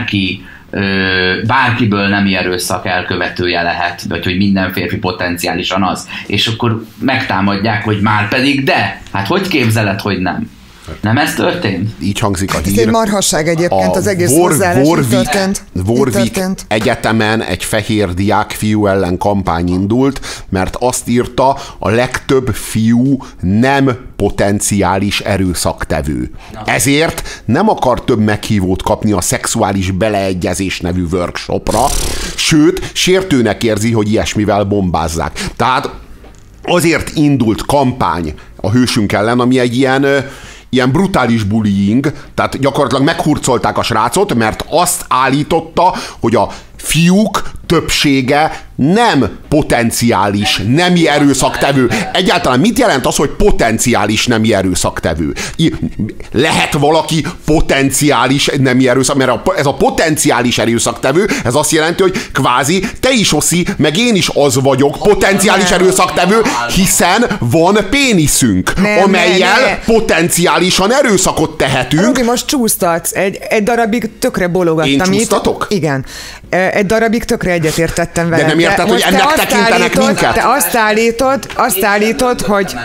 bárkiből nemi erőszak elkövetője lehet, vagy hogy minden férfi potenciálisan az. És akkor megtámadják, hogy már pedig de. Hát hogy képzeled, hogy nem? Nem ez történt? Így hangzik a hír. Ez egy marhasság egyébként, az egész hozzáállás Warwick Egyetemen egy fehér diák fiú ellen kampány indult, mert azt írta, a legtöbb fiú nem potenciális erőszaktevő. Ezért nem akar több meghívót kapni a szexuális beleegyezés nevű workshopra, sőt, sértőnek érzi, hogy ilyesmivel bombázzák. Tehát azért indult kampány a hősünk ellen, ami egy ilyen brutális bullying, tehát gyakorlatilag meghurcolták a srácot, mert azt állította, hogy a fiúk többsége nem potenciális nemi erőszaktevő. Egyáltalán mit jelent az, hogy potenciális nemi erőszaktevő? Lehet valaki potenciális nemi erőszak, mert ez a potenciális erőszaktevő, ez azt jelenti, hogy kvázi te is oszi, meg én is az vagyok, potenciális erőszaktevő, hiszen van péniszünk, amellyel potenciálisan erőszakot tehetünk. Robi, most csúsztatsz. Egy darabig tökre bologattam. Én csúsztatok? Igen. Egy darabig tökre egyetértettem vele. De nem érted, hogy ennek tekintenek minket? Te azt állítod, hogy...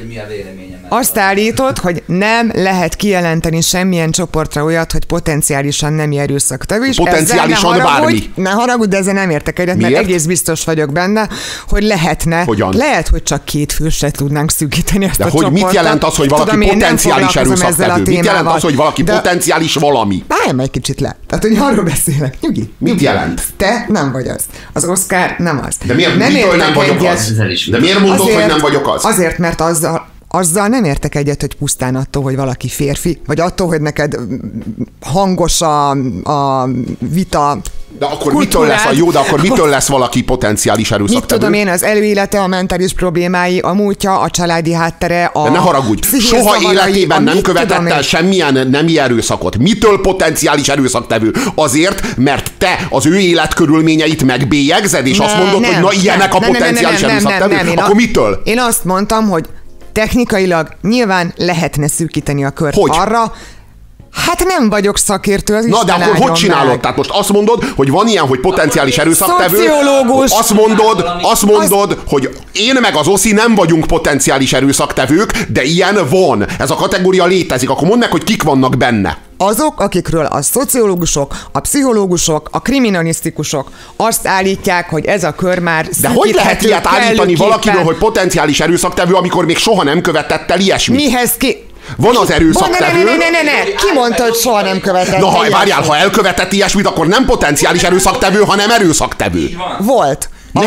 Azt állítod, hogy nem lehet kijelenteni semmilyen csoportra olyat, hogy potenciálisan nemi erőszaktevő. Potenciálisan bármi. Ne haragudj, de ezzel nem értek egyet, mert egész biztos vagyok benne, hogy lehetne. Hogyan? Lehet, hogy csak 2 fősre tudnánk szűkíteni ezt de a csoportot. Mit jelent az, hogy valaki potenciális erőszaktevő? Mit jelent az, hogy valaki potenciális valami? Állj egy kicsit le. Tehát, hogy arról beszélek. Nyugi. Mit jelent? Te nem vagy az. Az Oscar nem az. De miért nem vagyok az? De miért mondod, hogy nem vagyok az? Azért, mert azzal nem értek egyet, hogy pusztán attól, hogy valaki férfi, vagy attól, hogy neked hangos a vita. De akkor mitől lesz de akkor mitől lesz valaki potenciális erőszaktevő? Mit tudom én, az előélete, a mentális problémái, a múltja, a családi háttere, de ne haragudj, soha életében nem követett el semmilyen nemi erőszakot. Mitől potenciális erőszaktevő? Azért, mert te az ő életkörülményeit megbélyegzed, és azt mondod, hogy na ilyenek a potenciális erőszaktevő. Akkor mitől? Én azt mondtam, hogy technikailag nyilván lehetne szűkíteni a kört arra, hát nem vagyok szakértő, az Na, de akkor hogy csinálod? Tehát most azt mondod, hogy van ilyen, hogy potenciális erőszaktevő. Szociológus. Azt mondod, hogy én meg az Oszi nem vagyunk potenciális erőszaktevők, de ilyen van. Ez a kategória létezik. Akkor mondd meg, hogy kik vannak benne. Azok, akikről a szociológusok, a pszichológusok, a kriminalisztikusok azt állítják, hogy ez a kör már de hogy lehet ilyet állítani valakiről, hogy potenciális erőszaktevő, amikor még soha nem követett el ilyesmit? Mihez ki? Van az erőszaktevő. Ne. Ki mondta, hogy soha nem követett? Na, várjál, ha elkövetett ilyesmit, akkor nem potenciális erőszaktevő, hanem erőszaktevő. Volt.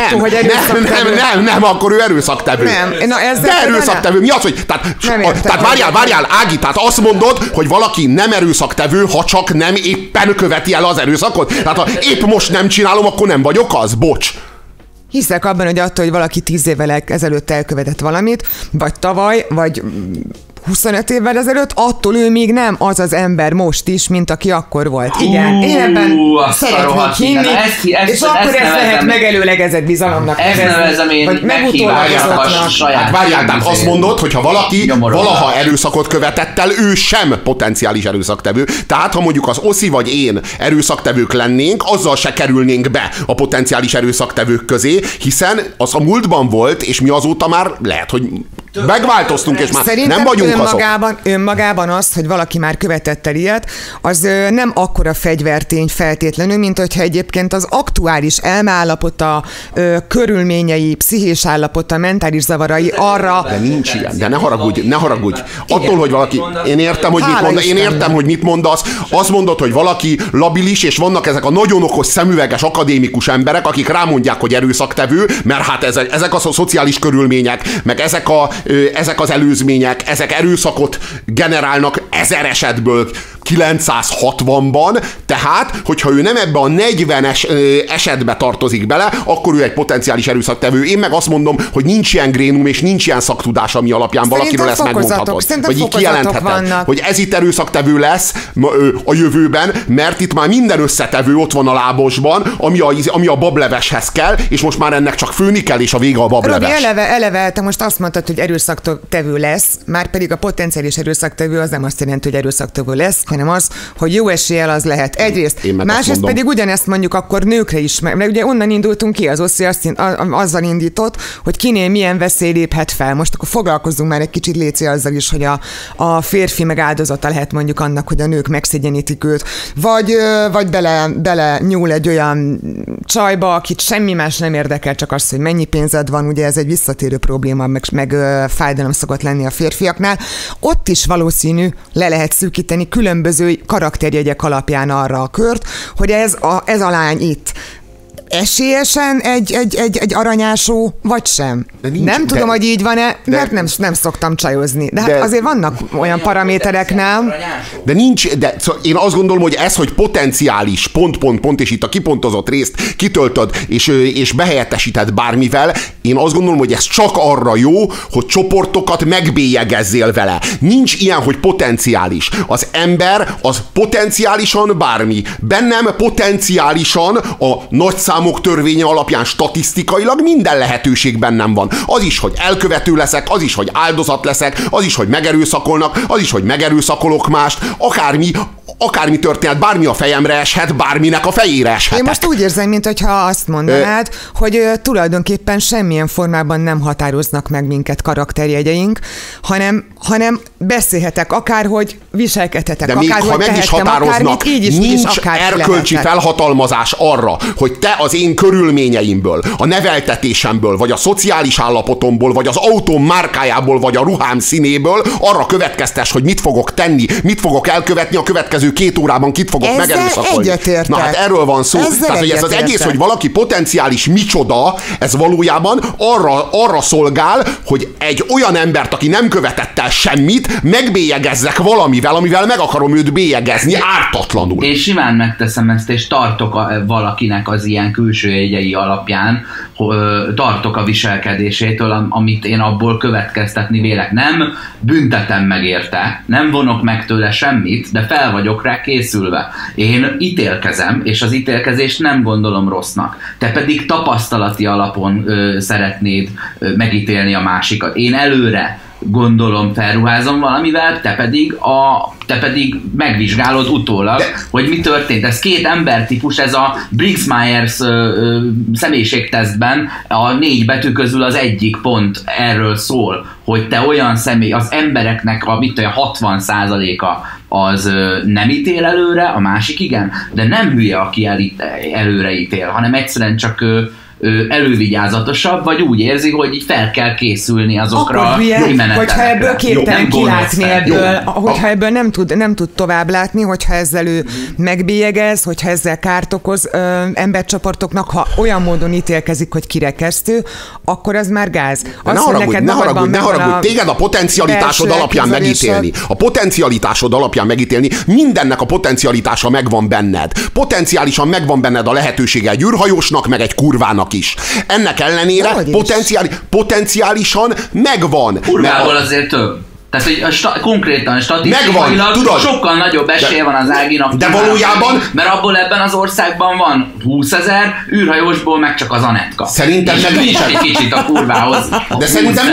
Nem, akkor ő erőszaktevő. De erőszaktevő. Mi az, hogy... Tehát várjál, Ági, tehát azt mondod, hogy valaki nem erőszaktevő, ha csak nem éppen követi el az erőszakot? Tehát ha épp most nem csinálom, akkor nem vagyok az? Bocs. Hiszek abban, hogy attól, hogy valaki 10 évvel ezelőtt elkövetett valamit, vagy tavaly, vagy 25 évvel ezelőtt, attól ő még nem az az ember most is, mint aki akkor volt. Igen, én ebben szeretnék hinni, és akkor ezt lehet megelőlegezett bizalomnak nevezni, vagy megutólagozottnak. Hát várjál, tehát azt mondod, hogyha valaki valaha erőszakot követett el, ő sem potenciális erőszaktevő. Tehát ha mondjuk az Oszi vagy én erőszaktevők lennénk, azzal se kerülnénk be a potenciális erőszaktevők közé, hiszen az a múltban volt, és mi azóta már lehet, hogy megváltoztunk, és már szerintem nem vagyunk önmagában az, hogy valaki már követett el ilyet, az nem akkora fegyvertény feltétlenül, mint hogyha egyébként az aktuális elmeállapota, körülményei, pszichés állapota, mentális zavarai arra... De nincs ilyen, de ne haragudj. Attól, hogy valaki... Én értem, hogy mit mondasz. Azt mondod, hogy valaki labilis, és vannak ezek a nagyon okos, szemüveges, akadémikus emberek, akik rámondják, hogy erőszaktevő, mert hát ezek a szociális körülmények, meg ezek az előzmények, ezek erőszakot generálnak 1000 esetből 960-ban, tehát, hogyha ő nem ebbe a 40 esetbe tartozik bele, akkor ő egy potenciális erőszaktevő. Én meg azt mondom, hogy nincs ilyen grénum és nincs ilyen szaktudás, ami alapján valakiről ezt megmondhatod. Vagy így kijelentheted, hogy ez itt erőszaktevő lesz a jövőben, mert itt már minden összetevő ott van a lábosban, ami a bableveshez kell, és most már ennek csak főni kell, és a vége a bableves. Robi, eleve, te most azt mondtad, hogy erőszaktevő lesz, már pedig a potenciális erőszaktevő az nem azt jelenti, hogy erőszaktevő lesz, hanem az, hogy jó eséllyel az lehet. Egyrészt, másrészt pedig ugyanezt mondjuk akkor nőkre is, mert ugye onnan indultunk ki, az Oszi azzal indított, hogy kinél milyen veszély léphet fel. Most akkor foglalkozzunk már egy kicsit léci azzal is, hogy a férfi meg áldozata lehet mondjuk annak, hogy a nők megszégyenítik őt, vagy bele nyúl egy olyan csajba, akit semmi más nem érdekel, csak az, hogy mennyi pénzed van, ugye ez egy visszatérő probléma, meg fájdalom szokott lenni a férfiaknál. Ott is valószínű le lehet szűkíteni különböző karakterjegyek alapján arra a kört, hogy ez a lány itt esélyesen egy aranyásó, vagy sem. Nem tudom, hogy így van-e, mert nem szoktam csajozni. De hát azért vannak olyan paraméterek, nem? De nincs, szóval én azt gondolom, hogy ez, hogy potenciális, pont, és itt a kipontozott részt kitöltöd, és behelyettesíted bármivel, én azt gondolom, hogy ez csak arra jó, hogy csoportokat megbélyegezzél vele. Nincs ilyen, hogy potenciális. Az ember az potenciálisan bármi. Bennem potenciálisan a nagyszámok törvénye alapján statisztikailag minden lehetőség bennem van. Az is, hogy elkövető leszek, az is, hogy áldozat leszek, az is, hogy megerőszakolnak, az is, hogy megerőszakolok mást, akármi történet, bármi a fejemre eshet, bárminek a fejére eshet. Én most úgy érzem, mintha azt mondanád, hogy tulajdonképpen semmilyen formában nem határoznak meg minket karakterjegyeink, hanem beszélhetek akárhogy, viselkedhetek de akárhogy, ha meg is határoznak, nincs erkölcsi felhatalmazás arra, hogy te az én körülményeimből, a neveltetésemből, vagy a szociális állapotomból, vagy az autóm márkájából, vagy a ruhám színéből arra következtes, hogy mit fogok tenni, mit fogok elkövetni a következő 2 órában, kit fogok megerőszakolni. Na hát erről van szó. Tehát, hogy ez az egész, hogy valaki potenciális micsoda, ez valójában arra szolgál, hogy egy olyan embert, aki nem követett el semmit, megbélyegezzek valamivel, amivel meg akarom őt bélyegezni ártatlanul. És simán megteszem ezt, és tartok valakinek az ilyen külső jegyei alapján, tartok a viselkedésétől, amit én abból következtetni vélek. Nem büntetem meg érte, nem vonok meg tőle semmit, de fel vagyok rá készülve. Én ítélkezem, és az ítélkezést nem gondolom rossznak. Te pedig tapasztalati alapon szeretnéd megítélni a másikat. Én előre gondolom felruházom valamivel, te pedig megvizsgálod utólag, hogy mi történt. Ez két embertípus, ez a Briggs-Myers személyiségtesztben a 4 betű közül az egyik pont erről szól, hogy te olyan személy, az embereknek a 60%-a az nem ítél előre, a másik igen, de nem hülye, aki előre ítél, hanem egyszerűen csak elővigyázatosabb, vagy úgy érzi, hogy így fel kell készülni azokra a kimenetelekre. Hogyha ebből képtelen kilátni hogyha ebből nem tud tovább látni, hogyha ezzel ő megbélyegez, hogyha ezzel kárt okoz embercsoportoknak, ha olyan módon ítélkezik, hogy kirekesztő, akkor az már gáz. Ne haragudj, téged a potencialitásod alapján megítélni. A potencialitásod alapján megítélni, mindennek a potencialitása megvan benned. Potenciálisan megvan benned a lehetősége egy űrhajósnak, meg egy kurvának is. Ennek ellenére potenciálisan megvan. Kurvából azért több. Tehát, hogy konkrétan, statisztikailag sokkal nagyobb esélye van az Áginak. De valójában... Mert abból ebben az országban van 20 000, űrhajósból meg csak az Anetka. Szerintem meg nincsen. Egy kicsit a kurvához. De szerintem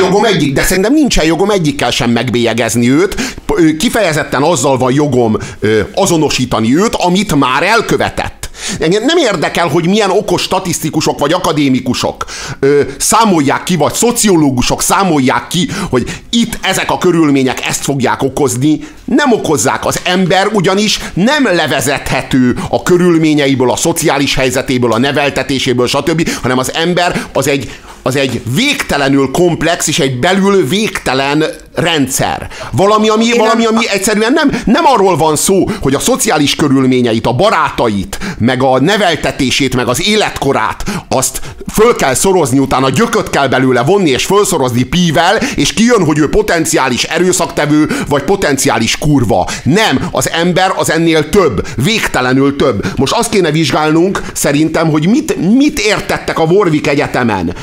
nincsen jogom egyikkel sem megbélyegezni őt. Kifejezetten azzal van jogom azonosítani őt, amit már elkövetett. Engem nem érdekel, hogy milyen okos statisztikusok vagy akadémikusok számolják ki, vagy szociológusok számolják ki, hogy itt ezek a körülmények ezt fogják okozni. Nem okozzák. Az ember ugyanis nem levezethető a körülményeiből, a szociális helyzetéből, a neveltetéséből, stb., hanem az ember az egy végtelenül komplex és egy belül végtelen rendszer. Valami, ami egyszerűen nem arról van szó, hogy a szociális körülményeit, a barátait, meg a neveltetését, meg az életkorát, azt föl kell szorozni, utána gyököt kell belőle vonni és fölszorozni pível, és kijön, hogy ő potenciális erőszaktevő, vagy potenciális kurva. Nem, az ember az ennél több, végtelenül több. Most azt kéne vizsgálnunk szerintem, hogy mit értettek a Warwick Egyetemen.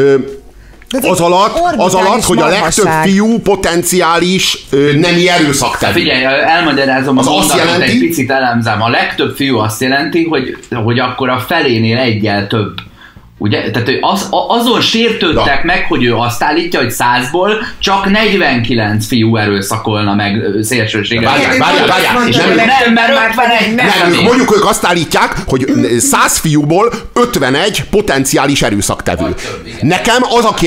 Az alatt, hogy a legtöbb fiú potenciális nemi erőszaktevő. Figyelj, elmagyarázom az mondatot, egy picit elemzem. A legtöbb fiú azt jelenti, hogy akkor a felénél egyel több. Ugye? Tehát azon sértődtek meg, hogy ő azt állítja, hogy 100-ból csak 49 fiú erőszakolna meg szélsőséggel. Várjál. Nem, mert 51 nem. Mondjuk ők azt állítják, hogy 100 fiúból 51 potenciális erőszaktevő. Nekem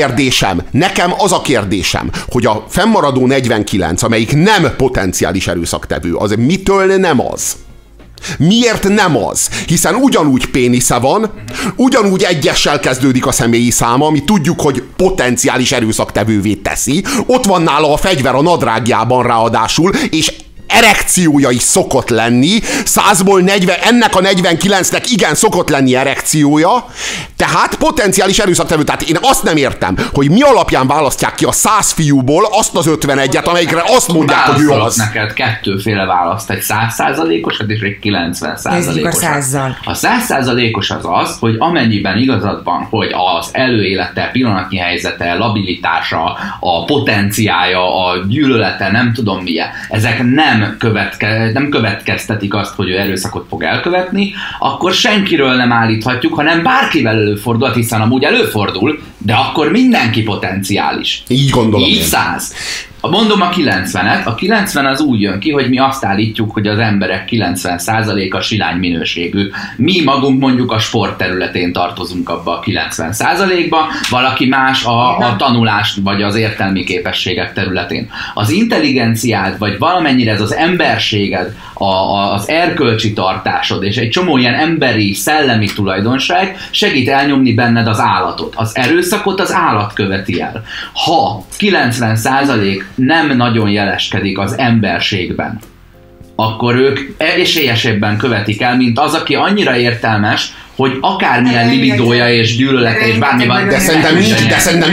az a kérdésem, hogy a fennmaradó 49, amelyik nem potenciális erőszaktevő, az mitől nem az? Miért nem az? Hiszen ugyanúgy pénisze van, ugyanúgy egyessel kezdődik a személyi száma, ami tudjuk, hogy potenciális erőszaktevővé teszi. Ott van nála a fegyver a nadrágjában ráadásul, és erekciója is szokott lenni, 100-ból 40, ennek a 49-nek igen szokott lenni erekciója, tehát potenciális erőszaktevő. Tehát én azt nem értem, hogy mi alapján választják ki a 100 fiúból azt az 51-et, amelyikre azt mondják, hogy ő az. Neked kettőféle választ, egy 100%-osat és egy 90%-osat. A 100%-os az, hogy amennyiben igazad van, hogy az előélete, pillanatnyi helyzete, labilitása, a potenciája, a gyűlölete, nem tudom milyen, ezek nem következtetik azt, hogy ő erőszakot fog elkövetni, akkor senkiről nem állíthatjuk, hanem bárkivel előfordul, hiszen amúgy előfordul, de akkor mindenki potenciális. Így gondolom. Így 100. Mondom a 90-et. A 90 az úgy jön ki, hogy mi azt állítjuk, hogy az emberek 90%-a silány minőségű. Mi magunk mondjuk a sport területén tartozunk abba a 90%-ba, valaki más a tanulás vagy az értelmi képességek területén. Az intelligenciád, vagy valamennyire ez az emberséged, az erkölcsi tartásod, és egy csomó ilyen emberi, szellemi tulajdonság segít elnyomni benned az állatot. Az erőszakot az állat követi el. Ha 90% nem nagyon jeleskedik az emberségben, akkor ők esélyesebben követik el, mint az, aki annyira értelmes, hogy akármilyen libidója és gyűlölete és bármi van. De szerintem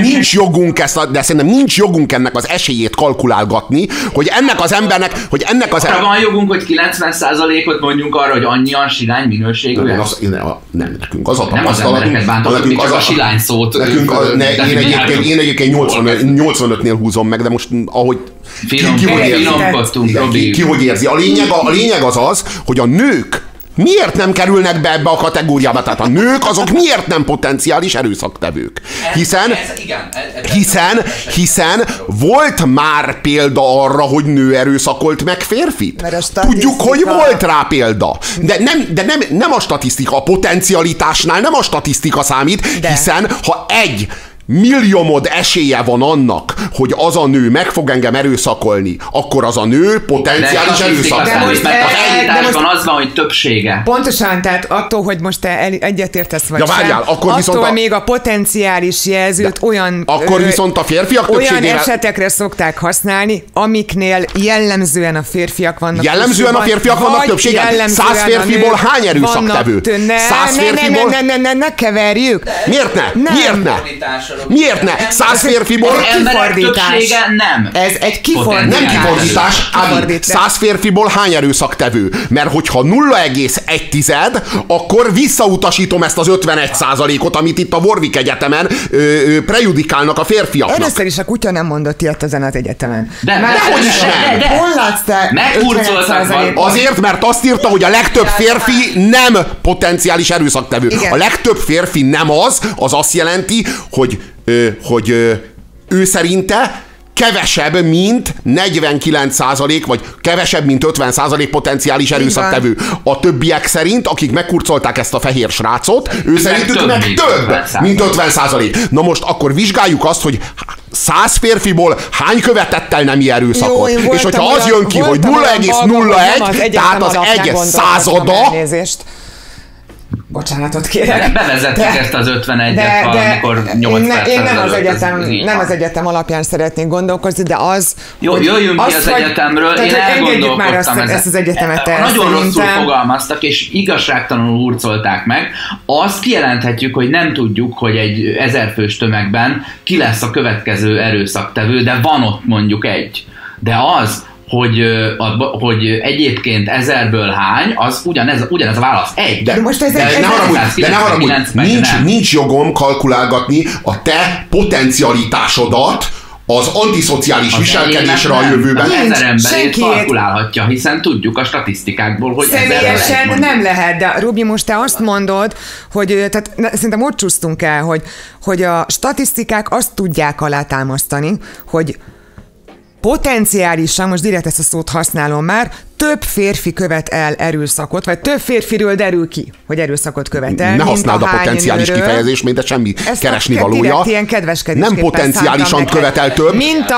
nincs jogunk ennek az esélyét kalkulálgatni, hogy ennek az embernek, arra van jogunk, hogy 90%-ot mondjunk arra, hogy annyian silány minőségű. Nem, nekünk az a tapasztalatunk. Nem az embereket bántok, mi csak a silány szót. Én egyébként 85-nél húzom meg, de most ahogy ki hogy érzi. A lényeg az, hogy a nők Miért nem kerülnek be ebbe a kategóriába? Tehát a nők azok miért nem potenciális erőszaktevők? Hiszen volt már példa arra, hogy nő erőszakolt meg férfit? Tudjuk, hogy volt rá példa. De nem a statisztika, a potencialitásnál nem a statisztika számít, hiszen ha egy milliómod esélye van annak, hogy az a nő meg fog engem erőszakolni, akkor az a nő potenciális erőszaktevő. De most az van, hogy többsége. Pontosan, tehát attól, hogy most te egyetértesz vagy várjál, sem, akkor attól még a potenciális jelzőt olyan... Akkor viszont a férfiak olyan esetekre szokták használni, amiknél jellemzően a férfiak vannak. Jellemzően a férfiak vannak többségen? 100 férfiból hány erőszaktevő? 100 férfiból... Ne keverjük. Miért ne? Miért ne? Miért ne? 100 férfiból... Többsége nem. Ez egy kifordítás. Nem kifordítás. 100 férfiból hány erőszaktevő? Mert hogyha 0,1, akkor visszautasítom ezt az 51%-ot, amit itt a Warwick Egyetemen prejudikálnak a férfiaknak. Először is a kutya nem mondott ilyet ezen az egyetemen. Dehogy is nem. Hol látsz te? Azért, mert azt írta, hogy a legtöbb férfi nem potenciális erőszaktevő. Igen. A legtöbb férfi nem az azt jelenti, hogy ő szerinte kevesebb, mint 49% vagy kevesebb, mint 50% potenciális erőszaktevő. A többiek szerint, akik megkurcolták ezt a fehér srácot, ő szerintük meg több, mint 50%. Na most akkor vizsgáljuk azt, hogy 100 férfiból hány követett el nemi erőszakot. Jó, és hogyha az jön ki, hogy 0,01, tehát az egy százada, bocsánatot kérek. Bevezettük ezt az 51-et valamikor 8 perc. Én nem az egyetem alapján szeretnék gondolkozni, de az... Jó, jöjjünk ki az egyetemről. Én elgondolkodtam ezt az egyetemet el. Nagyon rosszul fogalmaztak, és igazságtalanul hurcolták meg. Azt kijelenthetjük, hogy nem tudjuk, hogy egy 1000 fős tömegben ki lesz a következő erőszaktevő, de van ott mondjuk egy. De az, hogy egyébként 1000-ből hány, az ugyanez a válasz. Egy. De ne haragudj, nincs jogom kalkulálgatni a te potencialitásodat az antiszociális viselkedésre a jövőben. 1000 emberét kalkulálhatja, hiszen tudjuk a statisztikákból, hogy személyesen nem lehet, de Robi, most te azt mondod, hogy tehát szerintem ott csúsztunk el, hogy a statisztikák azt tudják alátámasztani, hogy potenciálisan, most direkt ezt a szót használom már, több férfi követ el erőszakot, vagy több férfiről derül ki, hogy erőszakot követel. Ne használd a potenciális kifejezést, mint de semmi keresni valója. Nem potenciálisan követel több.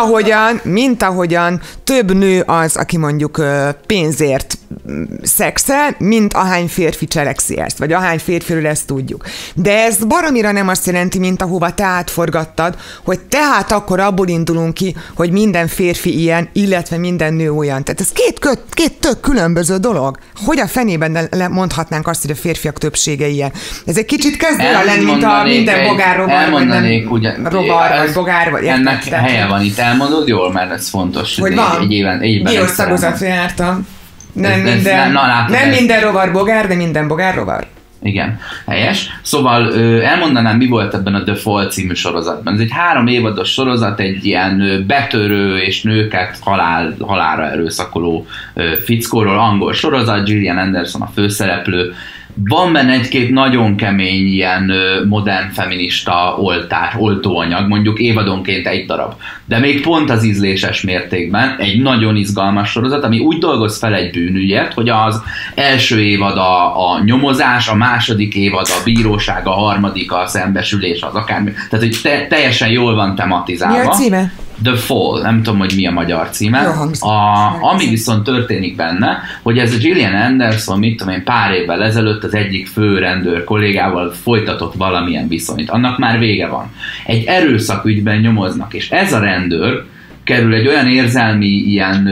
Mint ahogyan több nő az, aki mondjuk pénzért szexel, mint ahány férfi cselekszi ezt, vagy ahány férfiről ezt tudjuk. De ez baromira nem azt jelenti, mint ahova te átforgattad, hogy tehát akkor abból indulunk ki, hogy minden férfi ilyen, illetve minden nő olyan. Tehát ez két tök különböző dolog. Hogy a fenében mondhatnánk azt, hogy a férfiak többsége ilyen? Ez egy kicsit kezd el lenni, mint a minden bogár rovar, vagy nem rovar, vagy bogár, vagy ennek helye van itt. Elmondod jól, mert ez fontos. Hogy van? Egy évben Bioszagozatra jártam. Nem minden rovar bogár, de minden bogár rovar. Igen, helyes. Szóval elmondanám, mi volt ebben a The Fall című sorozatban. Ez egy 3 évados sorozat, egy ilyen betörő és nőket halálra erőszakoló fickóról, angol sorozat, Gillian Anderson a főszereplő. Van benne egy-két nagyon kemény ilyen modern feminista oltóanyag, mondjuk évadonként egy darab. De még pont az ízléses mértékben egy nagyon izgalmas sorozat, ami úgy dolgoz fel egy bűnügyet, hogy az első évad a nyomozás, a második évad a bíróság, a harmadik a szembesülés, az akármi. Tehát, hogy teljesen jól van tematizálva. Mi a címe? The Fall, nem tudom, hogy mi a magyar címe. Ami viszont történik benne, hogy ez a Gillian Anderson, mit tudom én, pár évvel ezelőtt az egyik fő rendőr kollégával folytatott valamilyen viszonyt. Annak már vége van. Egy erőszakügyben nyomoznak, és ez a rendőr kerül egy olyan érzelmi ilyen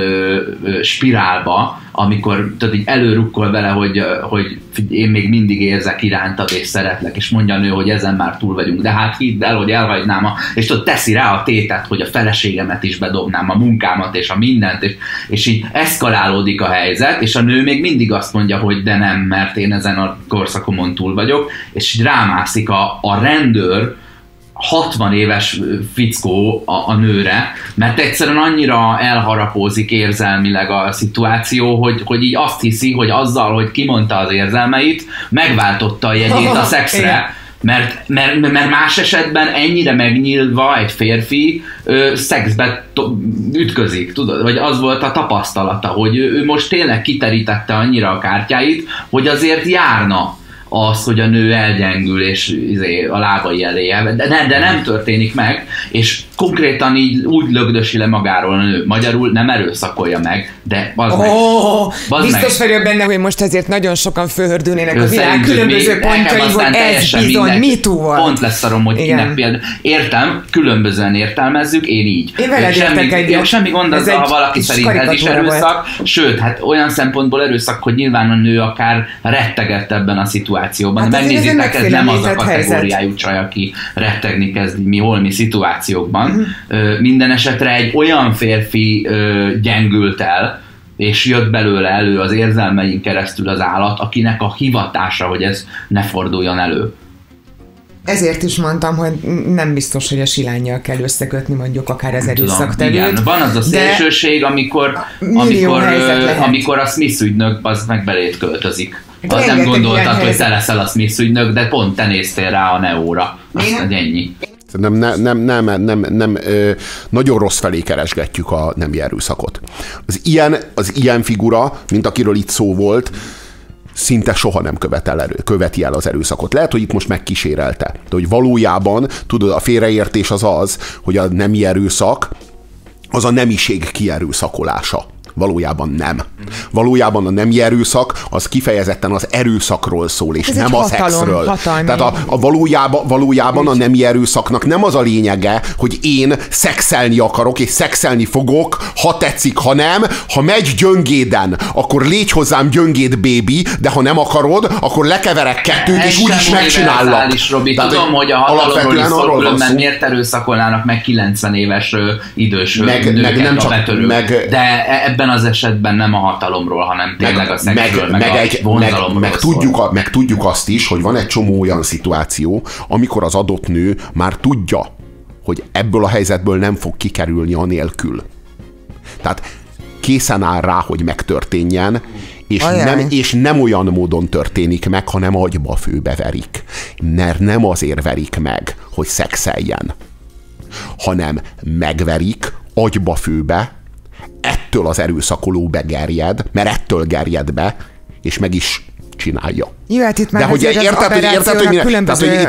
spirálba, amikor tudod, így előrukkol vele, hogy én még mindig érzek irántad, és szeretlek, és mondja a nő, hogy ezen már túl vagyunk, de hát hidd el, hogy elhagynám, és tudod, teszi rá a tétet, hogy a feleségemet is bedobnám, a munkámat, és a mindent, és így eszkalálódik a helyzet, és a nő még mindig azt mondja, hogy de nem, mert én ezen a korszakomon túl vagyok, és így rámászik a rendőr 60 éves fickó a nőre, mert egyszerűen annyira elharapózik érzelmileg a szituáció, hogy így azt hiszi, hogy azzal, hogy kimondta az érzelmeit, megváltotta a jegyét a szexre, mert más esetben ennyire megnyílva egy férfi szexbe ütközik, tudod? Vagy az volt a tapasztalata, hogy ő most tényleg kiterítette annyira a kártyáit, hogy azért járna az, hogy a nő elgyengül, és a lábai elé, de nem történik meg, és konkrétan így úgy lögdösi le magáról a nő. Magyarul nem erőszakolja meg, de biztos vagyok benne, hogy most ezért nagyon sokan fölhördülnének a világ különböző pontjain, hogy ez bizony MeToo volt. Pont leszarom, hogy kinek például. Értem, különbözően értelmezzük, én így. Én veled értek egyet. Semmi gond azzal, ha valaki szerint ez is erőszak, sőt, hát olyan szempontból erőszak, hogy nyilván a nő akár rettegett ebben a szituációban. Hát megnézitek, ez nem az a kategóriájú csaj, aki rettegni kezd mi szituációkban. Minden esetre egy olyan férfi gyengült el, és jött belőle elő az érzelmein keresztül az állat, akinek a hivatása, hogy ez ne forduljon elő. Ezért is mondtam, hogy nem biztos, hogy a silánnyal kell összekötni mondjuk akár az erőszaktevőt. Igen, van az a szélsőség, amikor a Smith ügynök az meg beléd költözik. Az nem gondoltad, hogy te leszel a Smith ügynök, de pont te néztél rá a Neóra. Azt ennyi. Nem, nagyon rossz felé keresgetjük a nemi erőszakot. Az ilyen figura, mint akiről itt szó volt, szinte soha nem követi el az erőszakot. Lehet, hogy itt most megkísérelte. De hogy valójában, tudod, a félreértés az, hogy a nemi erőszak az a nemiség kierőszakolása. Valójában nem. Valójában a nemi erőszak az kifejezetten az erőszakról szól, és ez nem a szexről. Tehát valójában a nemi erőszaknak nem az a lényege, hogy én szexelni akarok, és szexelni fogok, ha tetszik, ha nem. Ha megy gyöngéden, akkor légy hozzám gyöngéd, baby, de ha nem akarod, akkor lekeverek kettőt, és úgyis megcsinállak. Tudom, hogy a hatalomról is szól, különben miért erőszakolnának meg 90 éves idős nőket a betörők. De ebben az esetben nem a hatalomról, hanem tényleg a szexről, meg a vonzalomról meg tudjuk azt is, hogy van egy csomó olyan szituáció, amikor az adott nő már tudja, hogy ebből a helyzetből nem fog kikerülni anélkül. Tehát készen áll rá, hogy megtörténjen, és nem olyan módon történik meg, hanem agyba főbe verik. Mert nem azért verik meg, hogy szexeljen, hanem megverik agyba főbe, ettől az erőszakoló begerjed, mert ettől gerjed be, és meg is csinálja. Jó, hát itt már de hogy érted, hogy különböző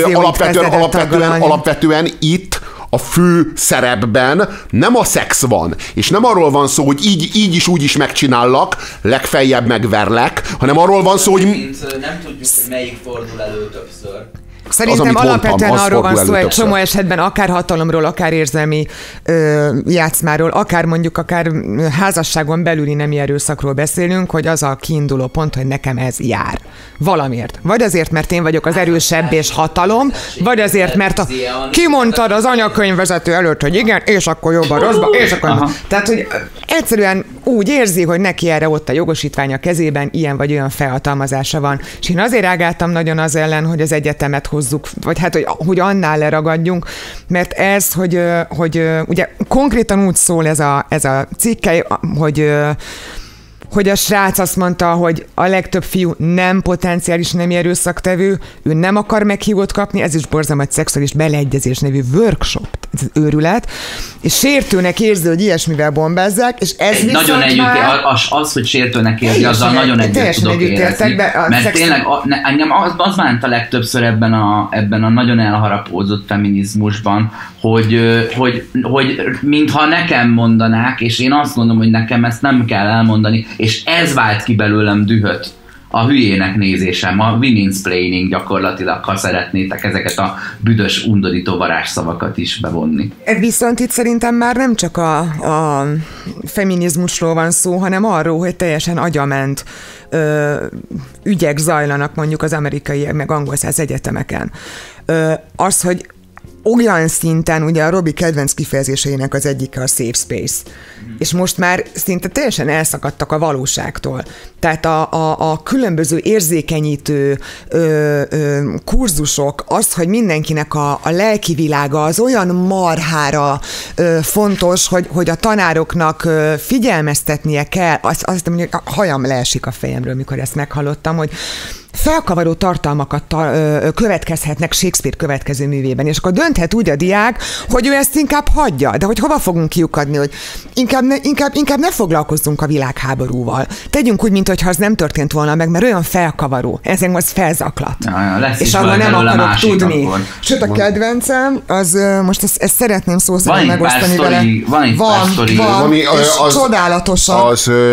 alapvetően itt a fő szerepben nem a szex van, és nem arról van szó, hogy így is úgy is megcsinállak, legfeljebb megverlek, hanem arról van szó, hogy... Nem tudjuk, hogy melyik fordul elő többször. Szerintem alapvetően arról van szó egy csomó esetben, akár hatalomról, akár érzelmi játszmáról, akár házasságon belüli nemi erőszakról beszélünk, hogy az a kiinduló pont, hogy nekem ez jár. Valamiért. Vagy azért, mert én vagyok az erősebb és hatalom, vagy azért, mert kimondtad az anyakönyvvezető előtt, hogy igen, és akkor jobban rosszba, és akkor... Tehát, hogy egyszerűen úgy érzi, hogy neki erre ott a jogosítvány a kezében, ilyen vagy olyan felhatalmazása van. És én azért ágáltam nagyon az ellen, hogy az egyetemet hozzuk, vagy hát, hogy annál leragadjunk, mert ez, hogy ugye konkrétan úgy szól ez a cikke, hogy a srác azt mondta, hogy a legtöbb fiú nem potenciális nemi erőszaktevő, ő nem akar meghívót kapni, ez is borzalmas szexuális beleegyezés nevű workshop, ez az őrület, és sértőnek érzi, hogy ilyesmivel bombázzák, és ez nagyon az, hogy sértőnek érzi, azzal nagyon együtt tudok érezni. Mert tényleg engem az bánt a legtöbbször ebben a nagyon elharapózott feminizmusban, hogy mintha nekem mondanák, és én azt gondolom, hogy nekem ezt nem kell elmondani, és ez vált ki belőlem dühöt. A hülyének nézésem, a women'splaining gyakorlatilag, ha szeretnétek ezeket a büdös, undorító varázsszavakat is bevonni. Viszont itt szerintem már nem csak a feminizmusról van szó, hanem arról, hogy teljesen agyament ügyek zajlanak mondjuk az amerikai, meg angolszász egyetemeken. Az, hogy olyan szinten, ugye a Robi kedvenc kifejezéseinek az egyike a safe space. És most már szinte teljesen elszakadtak a valóságtól. Tehát a különböző érzékenyítő kurzusok, az, hogy mindenkinek a lelki világa az olyan marhára fontos, hogy a tanároknak figyelmeztetnie kell. Azt mondjuk, a hajam leesik a fejemről, mikor ezt meghallottam, hogy felkavaró tartalmakat következhetnek Shakespeare következő művében, és akkor dönthet úgy a diák, hogy ő ezt inkább hagyja, de hogy hova fogunk kiukadni, hogy inkább ne foglalkozzunk a világháborúval. Tegyünk úgy, mintha az nem történt volna meg, mert olyan felkavaró. Ezen az felzaklat. És arra nem akarok tudni. Akkor. Sőt, a kedvencem, az most ezt szeretném szó szerint megosztani vele. Van, és csodálatosan.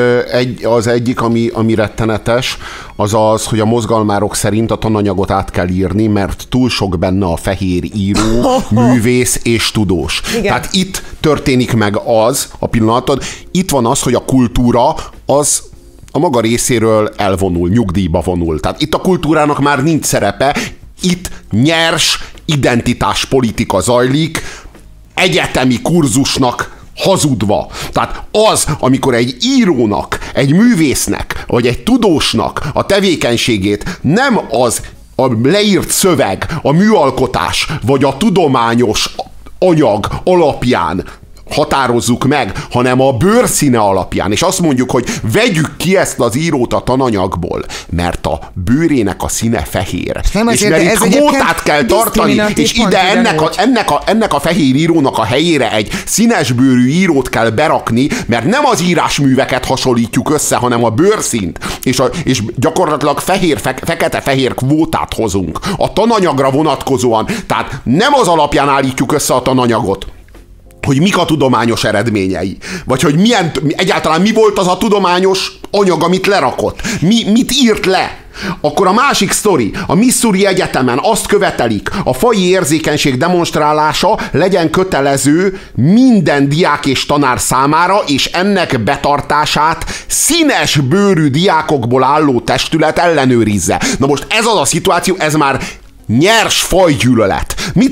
Az egyik, ami rettenetes, az az, hogy a mozgalmárok szerint a tananyagot át kell írni, mert túl sok benne a fehér író, művész és tudós. Igen. Tehát itt történik meg az a pillanatod, itt van az, hogy a kultúra az a maga részéről elvonul, nyugdíjba vonul. Tehát itt a kultúrának már nincs szerepe, itt nyers identitáspolitika zajlik, egyetemi kurzusnak hazudva. Tehát az, amikor egy írónak, egy művésznek, vagy egy tudósnak a tevékenységét nem az a leírt szöveg, a műalkotás, vagy a tudományos anyag alapján határozzuk meg, hanem a bőrszíne alapján, és azt mondjuk, hogy vegyük ki ezt az írót a tananyagból, mert a bőrének a színe fehér. És mert itt kvótát kell tartani, és ide ennek a fehér írónak a helyére egy színesbőrű írót kell berakni, mert nem az írásműveket hasonlítjuk össze, hanem a bőrszínt, és gyakorlatilag fekete-fehér kvótát hozunk a tananyagra vonatkozóan, tehát nem az alapján állítjuk össze a tananyagot, hogy mik a tudományos eredményei, vagy hogy egyáltalán mi volt az a tudományos anyag, amit lerakott, mit írt le. Akkor a másik sztori, a Missouri Egyetemen azt követelik, a faji érzékenység demonstrálása legyen kötelező minden diák és tanár számára, és ennek betartását színes bőrű diákokból álló testület ellenőrizze. Na most ez az a szituáció, ez már nyers fajgyűlölet.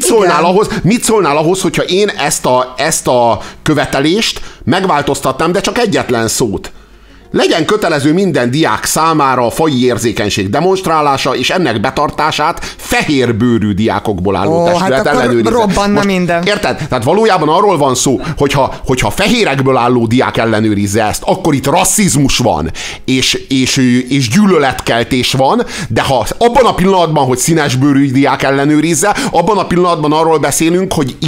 Mit szólnál ahhoz, hogyha én ezt a követelést megváltoztatnám, de csak egyetlen szót? Legyen kötelező minden diák számára a faji érzékenység demonstrálása, és ennek betartását fehérbőrű diákokból álló testület ellenőrizze. Robbanna minden. Érted? Tehát valójában arról van szó, hogyha fehérekből álló diák ellenőrizze ezt, akkor itt rasszizmus van, és gyűlöletkeltés van, de ha abban a pillanatban, hogy színesbőrű diák ellenőrizze, abban a pillanatban arról beszélünk, hogy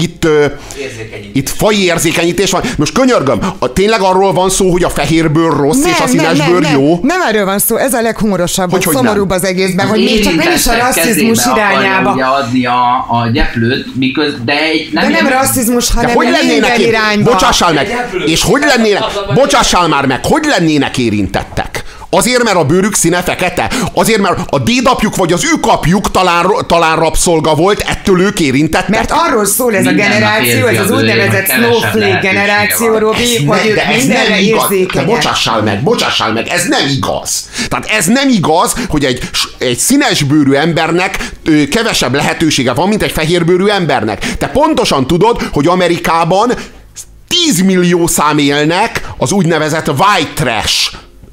itt faji érzékenyítés van. Most könyörgöm, tényleg arról van szó, hogy a fehérbőr rossz, és a színesbőr jó? Nem erről van szó, ez a leghumorosabb, hogy szomorúbb az egészben, hogy még csak nem is a rasszizmus irányába. Ugye adni a gyeplőt, de nem rasszizmus, hanem minden irányba. Bocsássál meg, és hogy lennének, bocsássál már meg, hogy lennének érintettek? Azért, mert a bőrük színe fekete? Azért, mert a dédapjuk vagy az ő apjuk talán rabszolga volt, ettől ők érintettek? Mert arról szól ez a generáció, ez az úgynevezett snowflake generáció, Robi, hogy ők mindenre érzékenyek. Bocsássál meg, ez nem igaz. Tehát ez nem igaz, hogy egy színesbőrű embernek kevesebb lehetősége van, mint egy fehérbőrű embernek. Te pontosan tudod, hogy Amerikában 10 millió szám élnek az úgynevezett white trash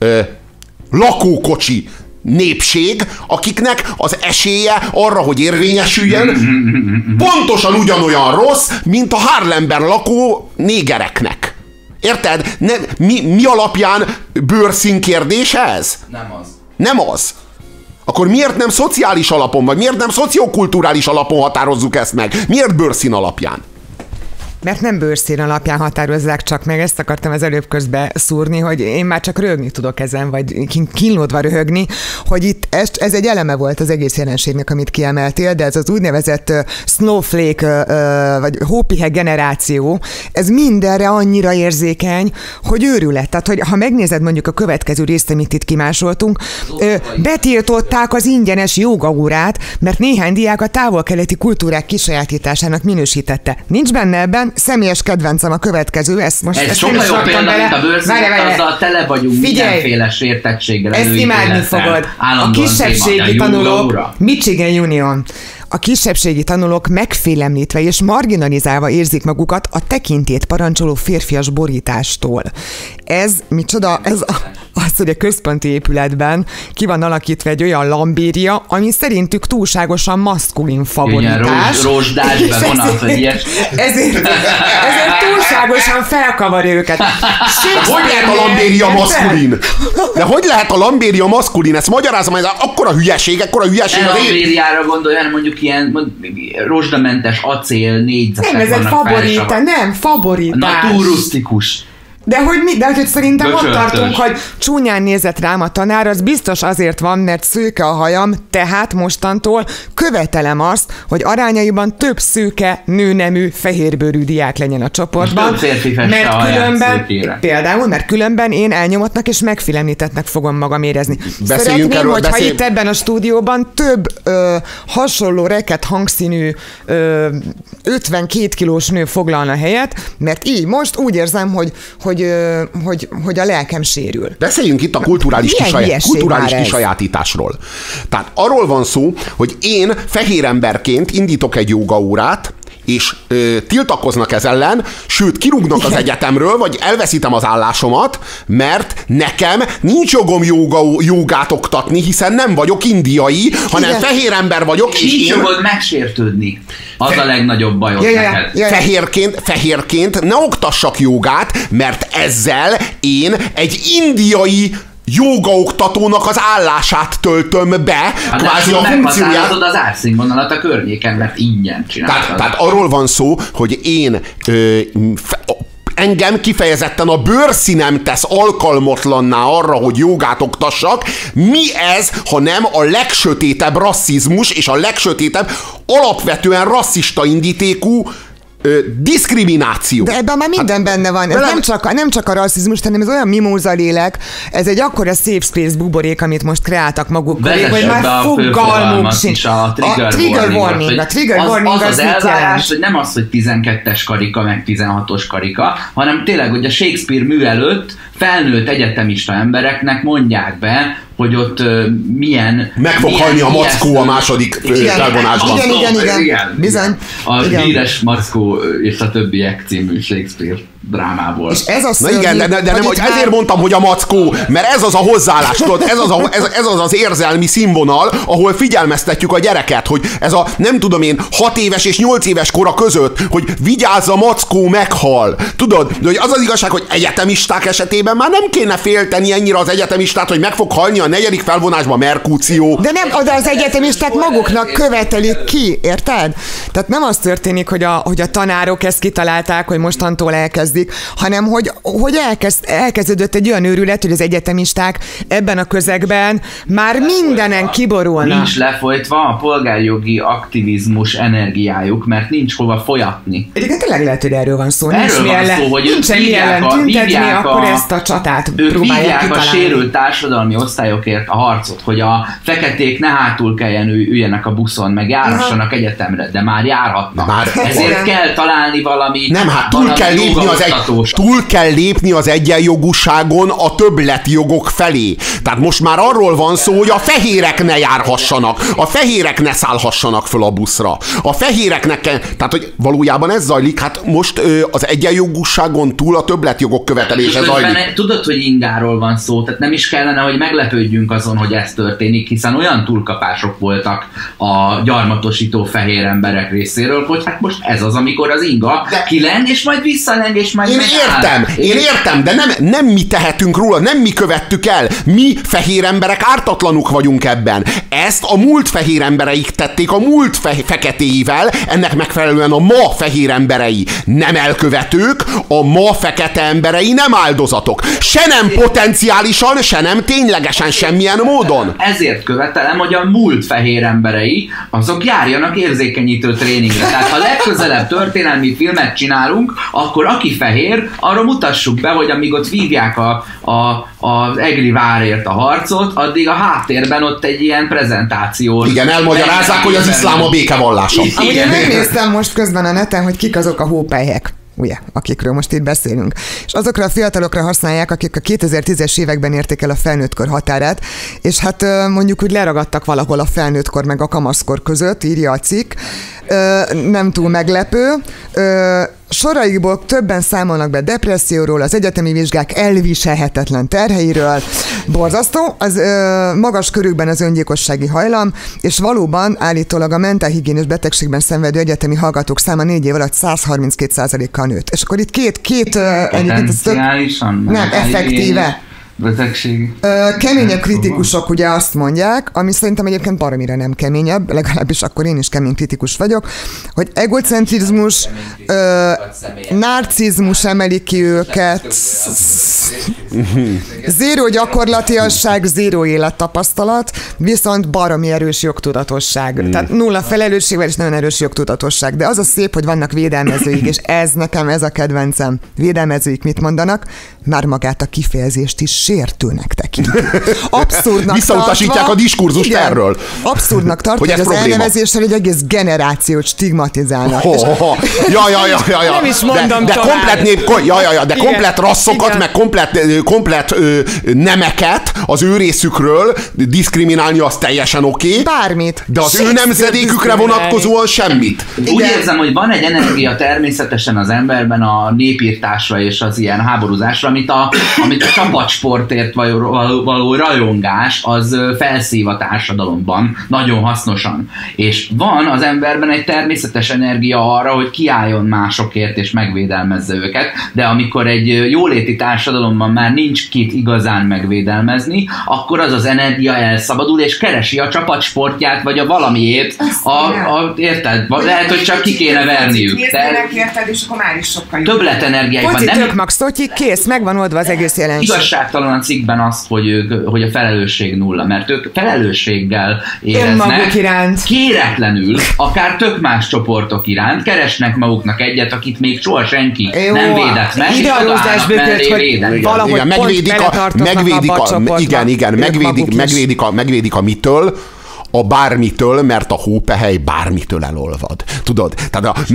lakókocsi népség, akiknek az esélye arra, hogy érvényesüljön, pontosan ugyanolyan rossz, mint a Harlemben lakó négereknek. Érted? Mi alapján bőrszín kérdés ez? Nem az. Akkor miért nem szociális alapon, vagy miért nem szociokulturális alapon határozzuk ezt meg? Miért bőrszín alapján? Mert nem bőrszín alapján határozzák csak meg, ezt akartam az előbb közbe szúrni, hogy én már csak röhögni tudok ezen, vagy kínlódva röhögni, hogy itt ez egy eleme volt az egész jelenségnek, amit kiemeltél, de ez az úgynevezett snowflake, vagy hópihe generáció, ez mindenre annyira érzékeny, hogy őrület. Tehát, hogy ha megnézed mondjuk a következő részt, amit itt kimásoltunk, betiltották az ingyenes jógaórát, mert néhány diák a távol-keleti kultúrák kisajátításának minősítette. Nincs benne ebben, személyes kedvencem a következő, ezt sokkal jobb példa, mint a bőrszín, azzal tele vagyunk mindenféle sértettséggel. Ezt imádni fogod. A kisebbségi tanulók, Michigan Union. a kisebbségi tanulók megfélemlítve és marginalizálva érzik magukat a tekintélyt parancsoló férfias borítástól. Ez micsoda? Ez az, hogy a központi épületben ki van alakítva egy olyan lambéria, ami szerintük túlságosan maszkulin favoritás. Rozsdás bevonat, vagy ilyesmi. Ezért túlságosan felkavarja őket. Hogy lehet a lambéria maszkulin? De hogy lehet a lambéria maszkulin? Ezt magyarázom, ez akkora hülyeség. Nem lambériára gondolj, hanem mondjuk ilyen rozsdamentes acél négyzetek vannak. Nem, ez egy favorita, nem, favoritás. Naturrusztikus. De hogy szerintem ott tartunk, hogy csúnyán nézett rám a tanár, az biztos azért van, mert szőke a hajam, tehát mostantól követelem azt, hogy arányaiban több szőke, nőnemű, fehérbőrű diák legyen a csoportban. Több férfi fesse a haját mert különben én elnyomottnak és megfélemlítettnek fogom magam érezni. Szeretném, hogyha itt ebben a stúdióban több hasonló reket hangszínű 52 kilós nő foglalna helyet, mert így most úgy érzem, hogy a lelkem sérül. Beszéljünk itt a kulturális kisajátításról. Tehát arról van szó, hogy én fehér emberként indítok egy jógaórát, és tiltakoznak ez ellen, sőt, kirúgnak az egyetemről, vagy elveszítem az állásomat, mert nekem nincs jogom jogát oktatni, hiszen nem vagyok indiai, hanem fehér ember vagyok. És nincs jogod megsértődni. Az a legnagyobb bajod neked. Fehérként ne oktassak jogát, mert ezzel én egy indiai jógaoktatónak az állását töltöm be, kvázi a funkcióját. Az árszínvonalat a környéken, mert ingyen csináltad. Tehát arról van szó, hogy én engem kifejezetten a bőrszínem tesz alkalmatlanná arra, hogy jogát oktassak. Mi ez, ha nem a legsötétebb rasszizmus és a legsötétebb alapvetően rasszista indítékú diszkrimináció. De ebben már minden benne van. Ez nem csak a rasszizmus, hanem ez olyan mimózalélek, ez egy akkora safe space buborék, amit most kreáltak maguk köré, hogy már fogalmuk sincs. A trigger warning. Az elvárás, hogy nem az, hogy 12-es karika, meg 16-os karika, hanem tényleg, hogy a Shakespeare mű előtt felnőtt egyetemista embereknek mondják be, hogy ott milyen... Meg fog halni a mackó a második felvonásban. Igen. Bizony. A híres Mackó és a többiek című Shakespeare drámából. És ez az, igen, de nem, ezért mondtam, hogy a mackó, mert ez az a hozzáállás, tudod, ez az érzelmi színvonal, ahol figyelmeztetjük a gyereket, hogy ez a, nem tudom én, 6 éves és 8 éves kora között, hogy vigyázz, a mackó meghal. Tudod, de hogy az az igazság, hogy egyetemisták esetében már nem kéne félteni ennyire az egyetemistát, hogy meg fog halni a 4. felvonásban Merkúció. De nem, oda az egyetemisták maguknak követelik ki, érted? Tehát nem az történik, hogy a tanárok ezt kitalálták, hogy mostantól elkezdik, hanem hogy elkezdődött egy olyan őrület, hogy az egyetemisták ebben a közegben már mindenen kiborulnak. Nincs lefolytva a polgárjogi aktivizmus energiájuk, mert nincs hova folyatni. Egyébként tényleg lehet, hogy erről van szó. Hogy nincsen mi ellen tüntetni, akkor ezt a csatát próbálják kitalálni. A sérült társadalmi osztályokért a harcot, hogy a feketék ne hátul kelljen üljenek a buszon, meg járhassanak egyetemre, de már járhatnak. Ezért kell találni valami... Nem, hát túl kell lépni az egyenjogúságon a többletjogok felé. Tehát most már arról van szó, hogy a fehérek ne járhassanak, a fehérek ne szállhassanak föl a buszra. A fehéreknek kell, tehát hogy valójában ez zajlik, hát most az egyenjogúságon túl a többletjogok követelése zajlik. Tudod, hogy ingáról van szó, tehát nem is kellene, hogy meglepődjünk azon, hogy ez történik, hiszen olyan túlkapások voltak a gyarmatosító fehér emberek részéről, hogy hát most ez az, amikor az inga kileng, és majd visszaleng, és majd Én értem, de nem mi tehetünk róla, nem mi követtük el. Mi fehér emberek ártatlanuk vagyunk ebben. Ezt a múlt fehér embereik tették a múlt feketéivel, ennek megfelelően a ma fehér emberei nem elkövetők, a ma fekete emberei nem áldozatok. Se nem potenciálisan, se nem ténylegesen semmilyen módon. Ezért követelem, hogy a múlt fehér emberei, azok járjanak érzékenyítő tréningre. Tehát ha legközelebb történelmi filmet csinálunk, akkor aki fehér, arra mutassuk be, hogy amíg ott vívják az egri várért a harcot, addig a háttérben ott egy ilyen prezentáció. Igen, elmagyarázzák, hogy az iszlám a békevallása. Amúgy én megnéztem most közben a neten, hogy kik azok a hópelyhek. ugye, akikről most itt beszélünk. És azokra a fiatalokra használják, akik a 2010-es években érték el a felnőttkor határát, és hát mondjuk úgy leragadtak valahol a felnőttkor meg a kamaszkor között, írja a cikk. Nem túl meglepő. Soraikból többen számolnak be depresszióról, az egyetemi vizsgák elviselhetetlen terheiről. Borzasztó, az magas körükben az öngyilkossági hajlam, és valóban állítólag a mentálhigiénés betegségben szenvedő egyetemi hallgatók száma 4 év alatt 132%-kal nőtt. És akkor itt két nem, effektíve. Betegség. Keményebb kritikusok ugye azt mondják, ami szerintem egyébként baromira nem keményebb, legalábbis akkor én is kemény kritikus vagyok, hogy egocentrizmus, narcizmus emeli ki őket, zéró gyakorlatiasság, zéró élettapasztalat, viszont baromi erős jogtudatosság. Tehát nulla felelősségvel és nagyon erős jogtudatosság. De az a szép, hogy vannak védelmezőik, és ez nekem ez a kedvencem. Védelmezőik mit mondanak? Már magát a kifejezést is sértőnek tekintik. Abszurdnak visszautasítják tartva, a diskurzust igen, erről. Abszurdnak tartva, hogy az elnevezéssel egy egész generációt stigmatizálnak. Nem is mondom de komplet de komplet rasszokat, igen, meg komplet nemeket az ő részükről diszkriminálni az teljesen oké. Bármit. De az ő nemzedékükre vonatkozóan semmit. Úgy érzem, hogy van egy energia természetesen az emberben a népírtásra és az ilyen háborúzásra, amit a csapatsportért való rajongás az felszív a társadalomban nagyon hasznosan. És van az emberben egy természetes energia arra, hogy kiálljon másokért és megvédelmezze őket, de amikor egy jóléti társadalomban már nincs kit igazán megvédelmezni, akkor az energia elszabadul, és keresi a csapatsportját, vagy a valamiét. Érted? Lehet, hogy csak ki kéne verniük. Érted, és akkor már is sokkal jobb. Többletenergiájuk van. Tök max, kész, megvan oldva az egész jelenség. Igazságtalan a cikkben az, hogy a felelősség nulla, mert ők felelősséggal éreznek kéretlenül, akár tök más csoportok iránt, keresnek maguknak egyet, akit még soha senki nem védett meg, és odaállnak mellé védeni. Megvédik a mitől, a bármitől, mert a hópehely bármitől elolvad. Tudod? Tehát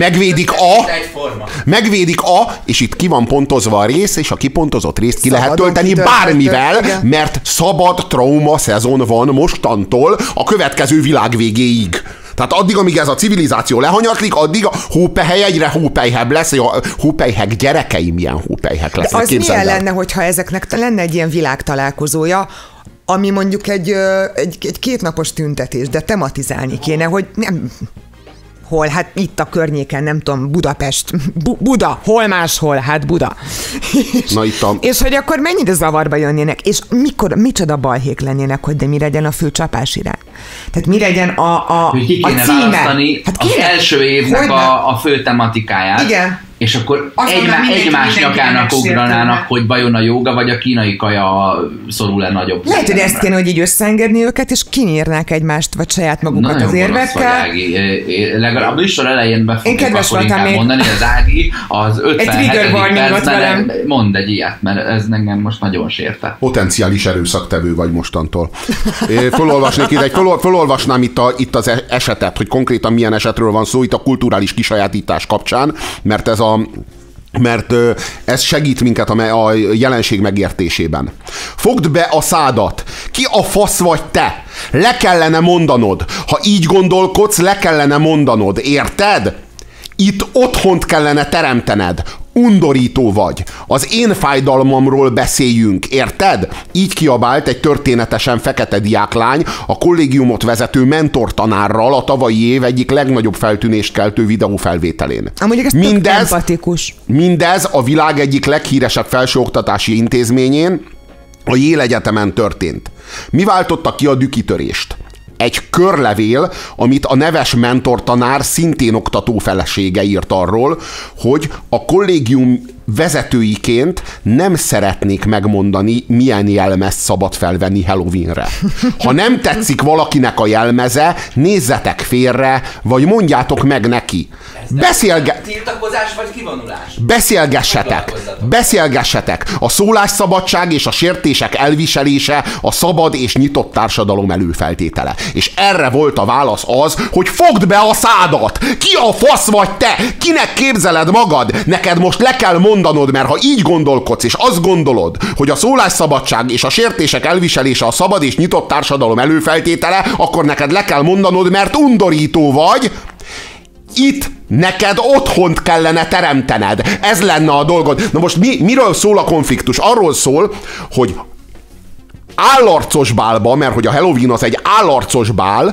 megvédik és itt ki van pontozva a rész, és a kipontozott részt ki lehet tölteni bármivel, igen, mert szabad trauma szezon van mostantól a következő világ végéig. Tehát addig, amíg ez a civilizáció lehanyatlik, addig a hópehely egyre hópelyhebb lesz, a hópelyhek gyerekei milyen hópelyhek lesznek. De az milyen lenne, hogyha ezeknek lenne egy ilyen világtalálkozója, ami mondjuk egy kétnapos tüntetés, de tematizálni kéne, hogy nem... Hol? Hát itt a környéken, nem tudom, Budapest. Buda. Hol máshol? Hát Buda. És hogy akkor mennyire zavarba jönnének, és micsoda balhék lennének, hogy de mi legyen a fő csapás irány. Tehát mi legyen a címe. Hát az első évnek a fő tematikáját. Igen. És akkor egymás nyakának ugranának, hogy vajon a jóga vagy a kínai kaja szorul-e nagyobb. Lehet, hogy ezt kéne, hogy így összeengedni őket, és kinyírnák egymást, vagy saját magukat az érvekkel. Legalább a műsor elején be fogjuk akkor inkább mondani, az Ági az 57. percben mond egy ilyet, mert ez engem most nagyon sérte. Potenciális erőszaktevő vagy mostantól. Felolvasnám itt az esetet, hogy konkrétan milyen esetről van szó itt a kulturális kisajátítás kapcsán, mert ez segít minket a jelenség megértésében. Fogd be a szádat. Ki a fasz vagy te? Le kellene mondanod. Ha így gondolkodsz, le kellene mondanod. Érted? Itt otthont kellene teremtened. Undorító vagy. Az én fájdalmamról beszéljünk, érted? Így kiabált egy történetesen fekete diáklány a kollégiumot vezető mentortanárral a tavalyi év egyik legnagyobb feltűnést keltő videófelvételén. Amúgy ez tök empatikus. Mindez a világ egyik leghíresebb felsőoktatási intézményén, a Yale Egyetemen történt. Mi váltotta ki a dühkitörést? Egy körlevél, amit a neves mentortanár, szintén oktató felesége írt arról, hogy a kollégium vezetőiként nem szeretnék megmondani, milyen jelmezt szabad felvenni Halloweenre. Ha nem tetszik valakinek a jelmeze, nézzetek félre, vagy mondjátok meg neki. Tiltakozás vagy kivonulás? Beszélgessetek. A szólásszabadság és a sértések elviselése a szabad és nyitott társadalom előfeltétele. És erre volt a válasz az, hogy fogd be a szádat! Ki a fasz vagy te? Kinek képzeled magad? Neked most le kell mondanod, mert ha így gondolkodsz, és azt gondolod, hogy a szólásszabadság és a sértések elviselése a szabad és nyitott társadalom előfeltétele, akkor neked le kell mondanod, mert undorító vagy. Itt neked otthont kellene teremtened. Ez lenne a dolgod. Na most miről szól a konfliktus? Arról szól, hogy állarcos bálba, mert hogy a Halloween az egy állarcos bál,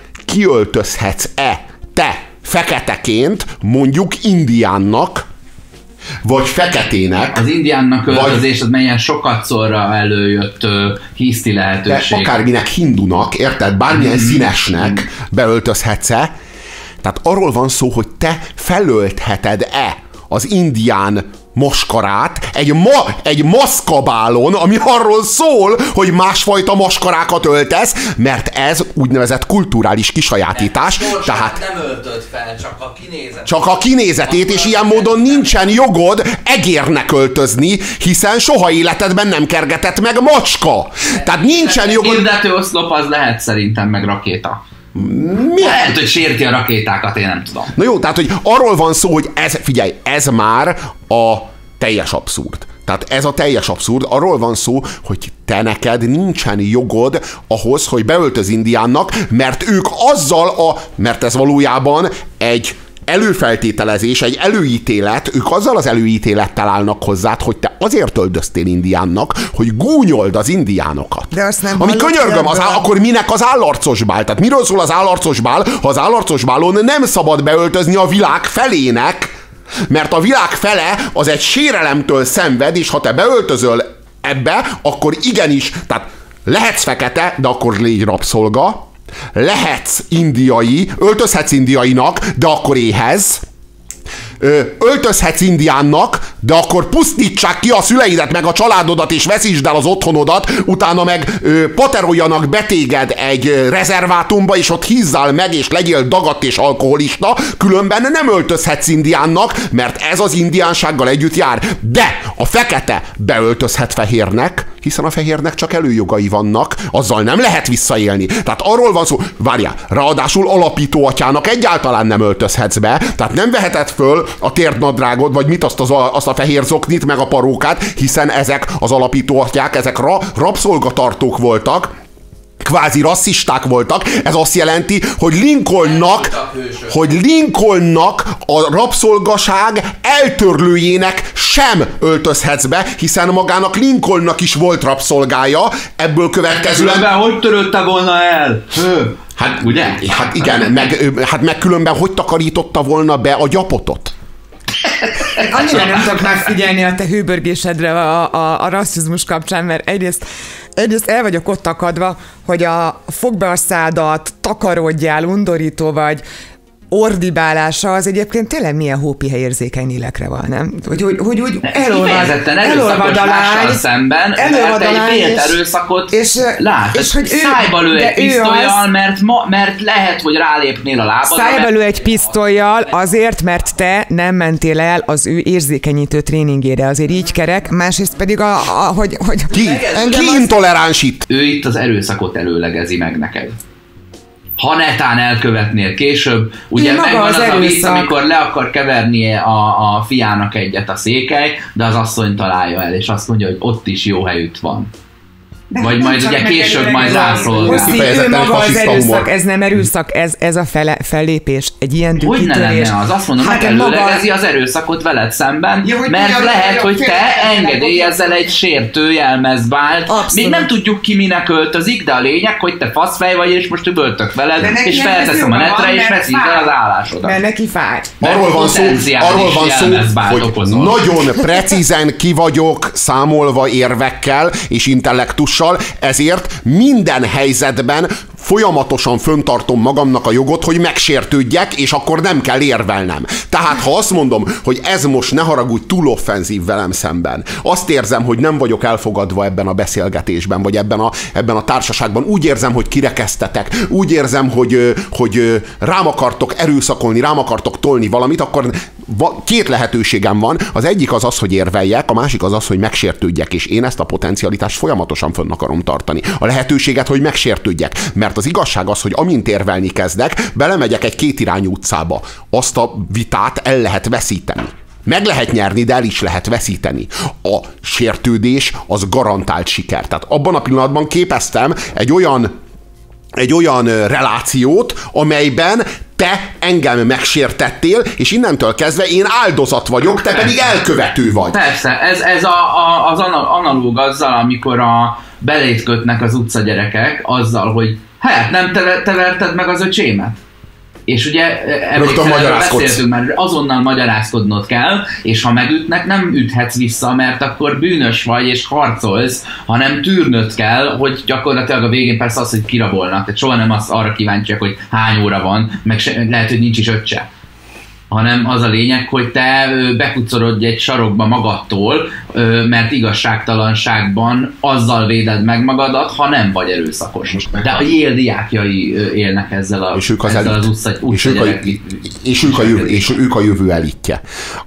kiöltözhetsz-e te feketeként, mondjuk indiánnak, vagy feketének. Az indiánnak öltözés az melyen sokatszorra előjött hiszti lehetőség. De akárminek hindunak, érted? Bármilyen színesnek beöltözhetsz-e. Tehát arról van szó, hogy te felöltheted-e az indián maskarát egy maszkabálon, ami arról szól, hogy másfajta maskarákat öltesz, mert ez úgynevezett kulturális kisajátítás. Tehát nem öltöd fel, csak a kinézetét, és ilyen módon nincsen jogod egérnek öltözni, hiszen soha életedben nem kergetett meg macska. Tehát nincsen jogod... Hirdető oszlop az lehet szerintem meg rakéta. Lehet, hogy sérti a rakétákat, én nem tudom. Na jó, tehát hogy arról van szó, hogy ez már a teljes abszurd. Tehát ez a teljes abszurd, arról van szó, hogy te neked nincsen jogod ahhoz, hogy beöltöz indiánnak, mert ők mert ez valójában egy előfeltételezés, egy előítélet, ők azzal az előítélettel állnak hozzád, hogy te azért öldöztél indiánnak, hogy gúnyold az indiánokat. De azt nem ami könyörgöm, akkor minek az állarcos bál? Tehát miről szól az állarcos bál, ha az állarcos bálon nem szabad beöltözni a világ felének, mert a világ fele az egy sérelemtől szenved, és ha te beöltözöl ebbe, akkor igenis, tehát lehetsz fekete, de akkor légy rabszolga, lehetsz indiai, öltözhetsz indiainak, de akkor éhez, öltözhetsz indiánnak, de akkor pusztítsák ki a szüleidet, meg a családodat, és veszítsd el az otthonodat, utána meg pateroljanak betéged egy rezervátumba, és ott hízzál meg, és legyél dagadt és alkoholista, különben nem öltözhetsz indiánnak, mert ez az indiánsággal együtt jár. De a fekete beöltözhet fehérnek, hiszen a fehérnek csak előjogai vannak, azzal nem lehet visszaélni. Tehát arról van szó, várjál, ráadásul alapító atyának egyáltalán nem öltözhetsz be, tehát nem veheted föl a térdnadrágod, vagy mit azt a fehér zoknit, meg a parókát, hiszen ezek az alapító atyák, ezek rabszolgatartók voltak, kvázi rasszisták voltak. Ez azt jelenti, hogy Lincolnnak a rabszolgaság eltörlőjének sem öltözhetsz be, hiszen magának Lincolnnak is volt rabszolgája, ebből következően... Hogy törölte volna el? Hát, ugye? Hát igen, meg különben hogy takarította volna be a gyapotot? Annyira nem tudok megfigyelni a te hőbörgésedre a rasszizmus kapcsán, mert egyrészt el vagyok ott akadva, hogy fogd be a szádat, takarodjál, undorító vagy, ordibálása az egyébként tényleg milyen hópihely érzékeny lélekre van, nem? Hogy úgy elolvad a lány, szemben, mert egy vélt erőszakot lát. És hogy szájba lő egy pisztollyal, mert lehet, hogy rálépnél a lábadra. Szájba lő egy pisztollyal azért, mert te nem mentél el az ő érzékenyítő tréningére. Azért így kerek, másrészt pedig hogy ki intoleráns itt? Ő itt az erőszakot előlegezi meg neked. Ha netán elkövetnél később, ugye megvan az a vicc, amikor le akar keverni a fiának egyet a székely, de az asszony találja el, és azt mondja, hogy ott is jó helyütt van. De vagy majd ugye később majd rászol. Ő maga az erőszak, ez nem erőszak, ez a fellépés. Egy ilyen hogy ne lenne az? Azt mondom, megelőlegezi az erőszakot veled szemben, mert lehet, hogy te engedélyezzel egy sértő jelmezbált. Még nem tudjuk ki minek öltözik, de a lényeg, hogy te faszfej vagy, és most üvöltök veled, és felteszem a netre, és veszít el az állásodat. Mert neki fáj. Arról van szó, hogy nagyon precízen ki vagyok számolva érvekkel és intellektussal, ezért minden helyzetben folyamatosan föntartom magamnak a jogot, hogy megsértődjek, és akkor nem kell érvelnem. Tehát ha azt mondom, hogy ez most, ne haragudj, túl offenzív velem szemben, azt érzem, hogy nem vagyok elfogadva ebben a beszélgetésben, vagy ebben a társaságban, úgy érzem, hogy kirekesztetek, úgy érzem, hogy rám akartok erőszakolni, rám akartok tolni valamit, akkor két lehetőségem van. Az egyik az, hogy érveljek, a másik az, hogy megsértődjek, és én ezt a potencialitást folyamatosan fönn akarom tartani. A lehetőséget, hogy megsértődjek, mert az igazság az, hogy amint érvelni kezdek, belemegyek egy kétirányú utcába. Azt a vitát el lehet veszíteni. Meg lehet nyerni, de el is lehet veszíteni. A sértődés az garantált siker. Tehát abban a pillanatban képeztem egy olyan relációt, amelyben te engem megsértettél, és innentől kezdve én áldozat vagyok, te pedig elkövető vagy. Persze, ez az analóg azzal, amikor belét kötnek az utcagyerekek azzal, hogy hát nem te verted meg az öcsémet. És ugye erről beszéltünk már, azonnal magyarázkodnod kell, és ha megütnek, nem üthetsz vissza, mert akkor bűnös vagy, és harcolsz, hanem tűrnöd kell, hogy gyakorlatilag a végén persze az, hogy kirabolnak, tehát soha nem arra kíváncsiak, hogy hány óra van, meg lehet, hogy nincs is öccse. Hanem az a lényeg, hogy te bekucorodj egy sarokba magadtól, mert igazságtalanságban azzal véded meg magadat, ha nem vagy erőszakos. De a Yale diákjai élnek ezzel az és ők a jövő elitje.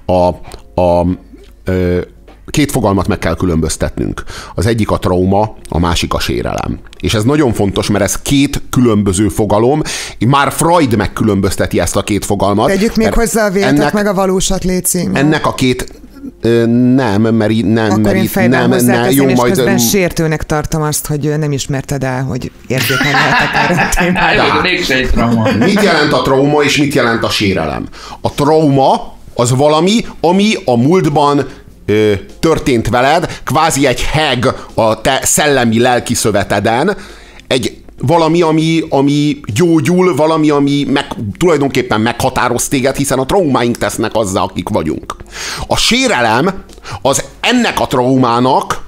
Két fogalmat meg kell különböztetnünk. Az egyik a trauma, a másik a sérelem. És ez nagyon fontos, mert ez két különböző fogalom. Már Freud megkülönbözteti ezt a két fogalmat. Tegyük még hozzá a véltet, meg a valósat, légy. Ennek a két... Nem, mert nem. Akkor én fejben hozzáteszem, és közben sértőnek tartom azt, hogy nem ismerted el, hogy érzékeny lehetek erre a témára. Mit jelent a trauma, és mit jelent a sérelem? A trauma az valami, ami a múltban történt veled, kvázi egy heg a te szellemi lelki szöveteden, valami, ami gyógyul, valami, ami tulajdonképpen meghatároz téged, hiszen a traumáink tesznek azzal, akik vagyunk. A sérelem az ennek a traumának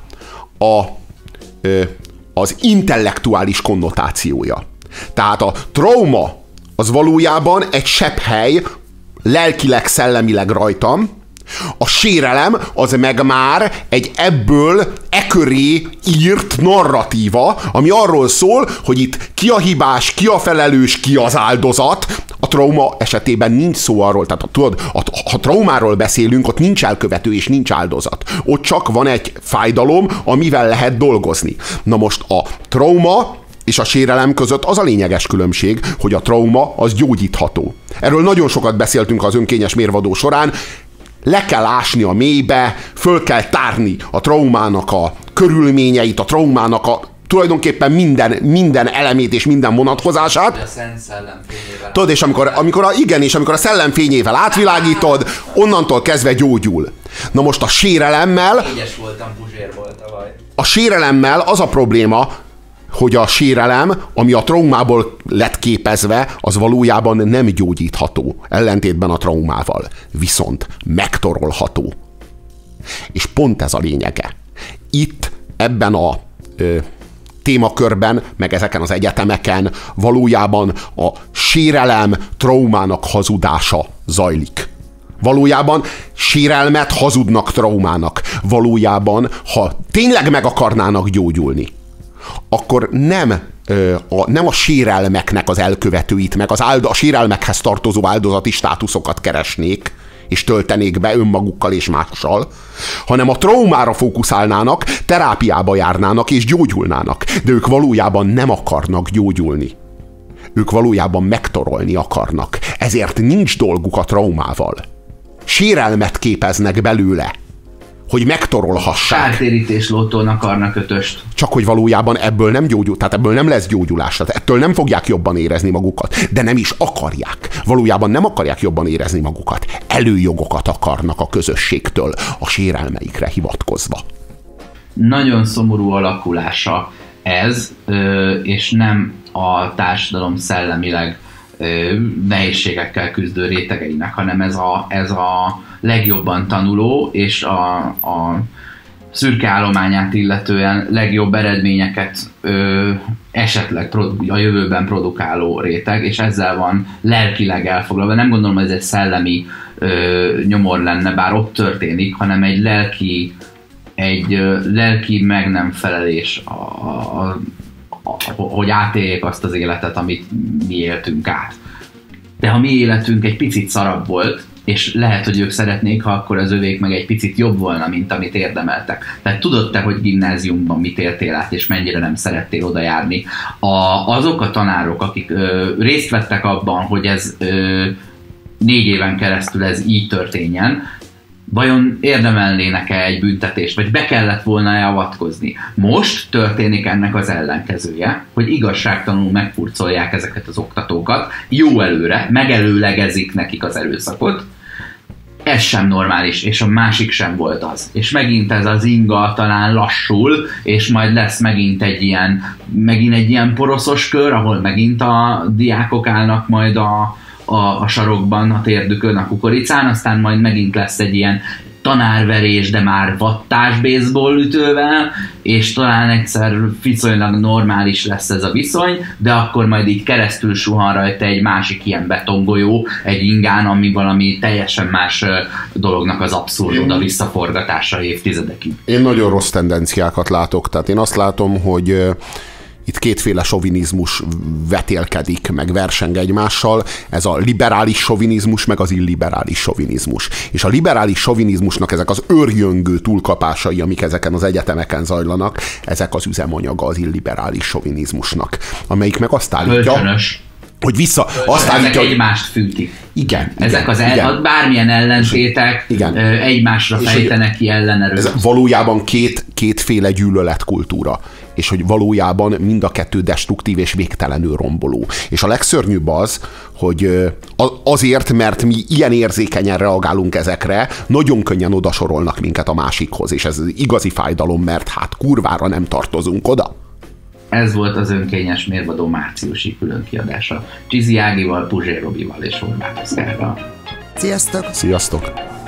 az intellektuális konnotációja. Tehát a trauma az valójában egy sebhely lelkileg, szellemileg rajtam, a sérelem az meg már egy ebből eköré írt narratíva, ami arról szól, hogy itt ki a hibás, ki a felelős, ki az áldozat. A trauma esetében nincs szó arról, tehát tudod, ha traumáról beszélünk, ott nincs elkövető és nincs áldozat. Ott csak van egy fájdalom, amivel lehet dolgozni. Na most a trauma és a sérelem között az a lényeges különbség, hogy a trauma az gyógyítható. Erről nagyon sokat beszéltünk az önkényes mérvadó során. Le kell ásni a mélybe, föl kell tárni a traumának a körülményeit, a traumának tulajdonképpen minden elemét és minden vonatkozását. A szent szellem fényével. Tudod, és amikor a szellem fényével átvilágítod, onnantól kezdve gyógyul. Na most a sérelemmel... Égyes voltam, Puzsér volt tavaly. A sérelemmel az a probléma, hogy a sérelem, ami a traumából lett képezve, az valójában nem gyógyítható, ellentétben a traumával. Viszont megtorolható. És pont ez a lényege. Itt, ebben a témakörben, meg ezeken az egyetemeken valójában a sérelem traumának hazudása zajlik. Valójában sérelmet hazudnak traumának. Valójában, ha tényleg meg akarnának gyógyulni, akkor nem a sérelmeknek az elkövetőit, meg a sérelmekhez tartozó áldozati státuszokat keresnék, és töltenék be önmagukkal és mással, hanem a traumára fókuszálnának, terápiába járnának és gyógyulnának. De ők valójában nem akarnak gyógyulni. Ők valójában megtorolni akarnak. Ezért nincs dolguk a traumával. Sérelmet képeznek belőle, hogy megtorolhassák. Kártérítés lottón akarnak ötöst. Csak hogy valójában ebből nem gyógyul, tehát ebből nem lesz gyógyulás, tehát ettől nem fogják jobban érezni magukat, de nem is akarják. Valójában nem akarják jobban érezni magukat. Előjogokat akarnak a közösségtől, a sérelmeikre hivatkozva. Nagyon szomorú alakulása ez, és nem a társadalom szellemileg nehézségekkel küzdő rétegeinek, hanem ez a legjobban tanuló és a szürke állományát illetően legjobb eredményeket esetleg a jövőben produkáló réteg, és ezzel van lelkileg elfoglalva. Nem gondolom, hogy ez egy szellemi nyomor lenne, bár ott történik, hanem egy lelki meg nem felelés, hogy átéljék azt az életet, amit mi éltünk át. De ha mi életünk egy picit szarabb volt, és lehet, hogy ők szeretnék, ha akkor az övék meg egy picit jobb volna, mint amit érdemeltek. Tehát tudod te, hogy gimnáziumban mit éltél át, és mennyire nem szerettél oda járni. Azok a tanárok, akik részt vettek abban, hogy ez 4 éven keresztül ez így történjen, vajon érdemelnének-e egy büntetést, vagy be kellett volna-e avatkozni? Most történik ennek az ellenkezője, hogy igazságtalanul megfurcolják ezeket az oktatókat, jó előre, megelőlegezik nekik az erőszakot. Ez sem normális, és a másik sem volt az. És megint ez az inga talán lassul, és majd lesz megint egy ilyen poroszos kör, ahol megint a diákok állnak majd a sarokban, a térdükön, a kukoricán, aztán majd megint lesz egy ilyen tanárverés, de már vattás baseball ütővel, és talán egyszer viszonylag normális lesz ez a viszony, de akkor majd így keresztül suhan rajta egy másik ilyen betongolyó, egy ingán, ami valami teljesen más dolognak az abszurd visszaforgatása évtizedekig. Én nagyon rossz tendenciákat látok, tehát én azt látom, hogy itt kétféle sovinizmus vetélkedik, meg verseng egymással, ez a liberális sovinizmus, meg az illiberális sovinizmus. És a liberális sovinizmusnak ezek az őrjöngő túlkapásai, amik ezeken az egyetemeken zajlanak, ezek az üzemanyaga az illiberális sovinizmusnak, amelyik meg azt állítja, hogy azt állítja, hogy egymást fűtik. Igen. Ezek igen. Bármilyen ellentétek egymásra fejtenek ki ellenerőt. Ez valójában kétféle gyűlöletkultúra. És hogy valójában mind a kettő destruktív és végtelenül romboló. És a legszörnyűbb az, hogy azért, mert mi ilyen érzékenyen reagálunk ezekre, nagyon könnyen odasorolnak minket a másikhoz, és ez igazi fájdalom, mert hát kurvára nem tartozunk oda. Ez volt az Önkényes Mérvadó márciusi különkiadása. Csizi Ágival, Puzsér Robival és Horváth Oszkárral. Sziasztok! Sziasztok!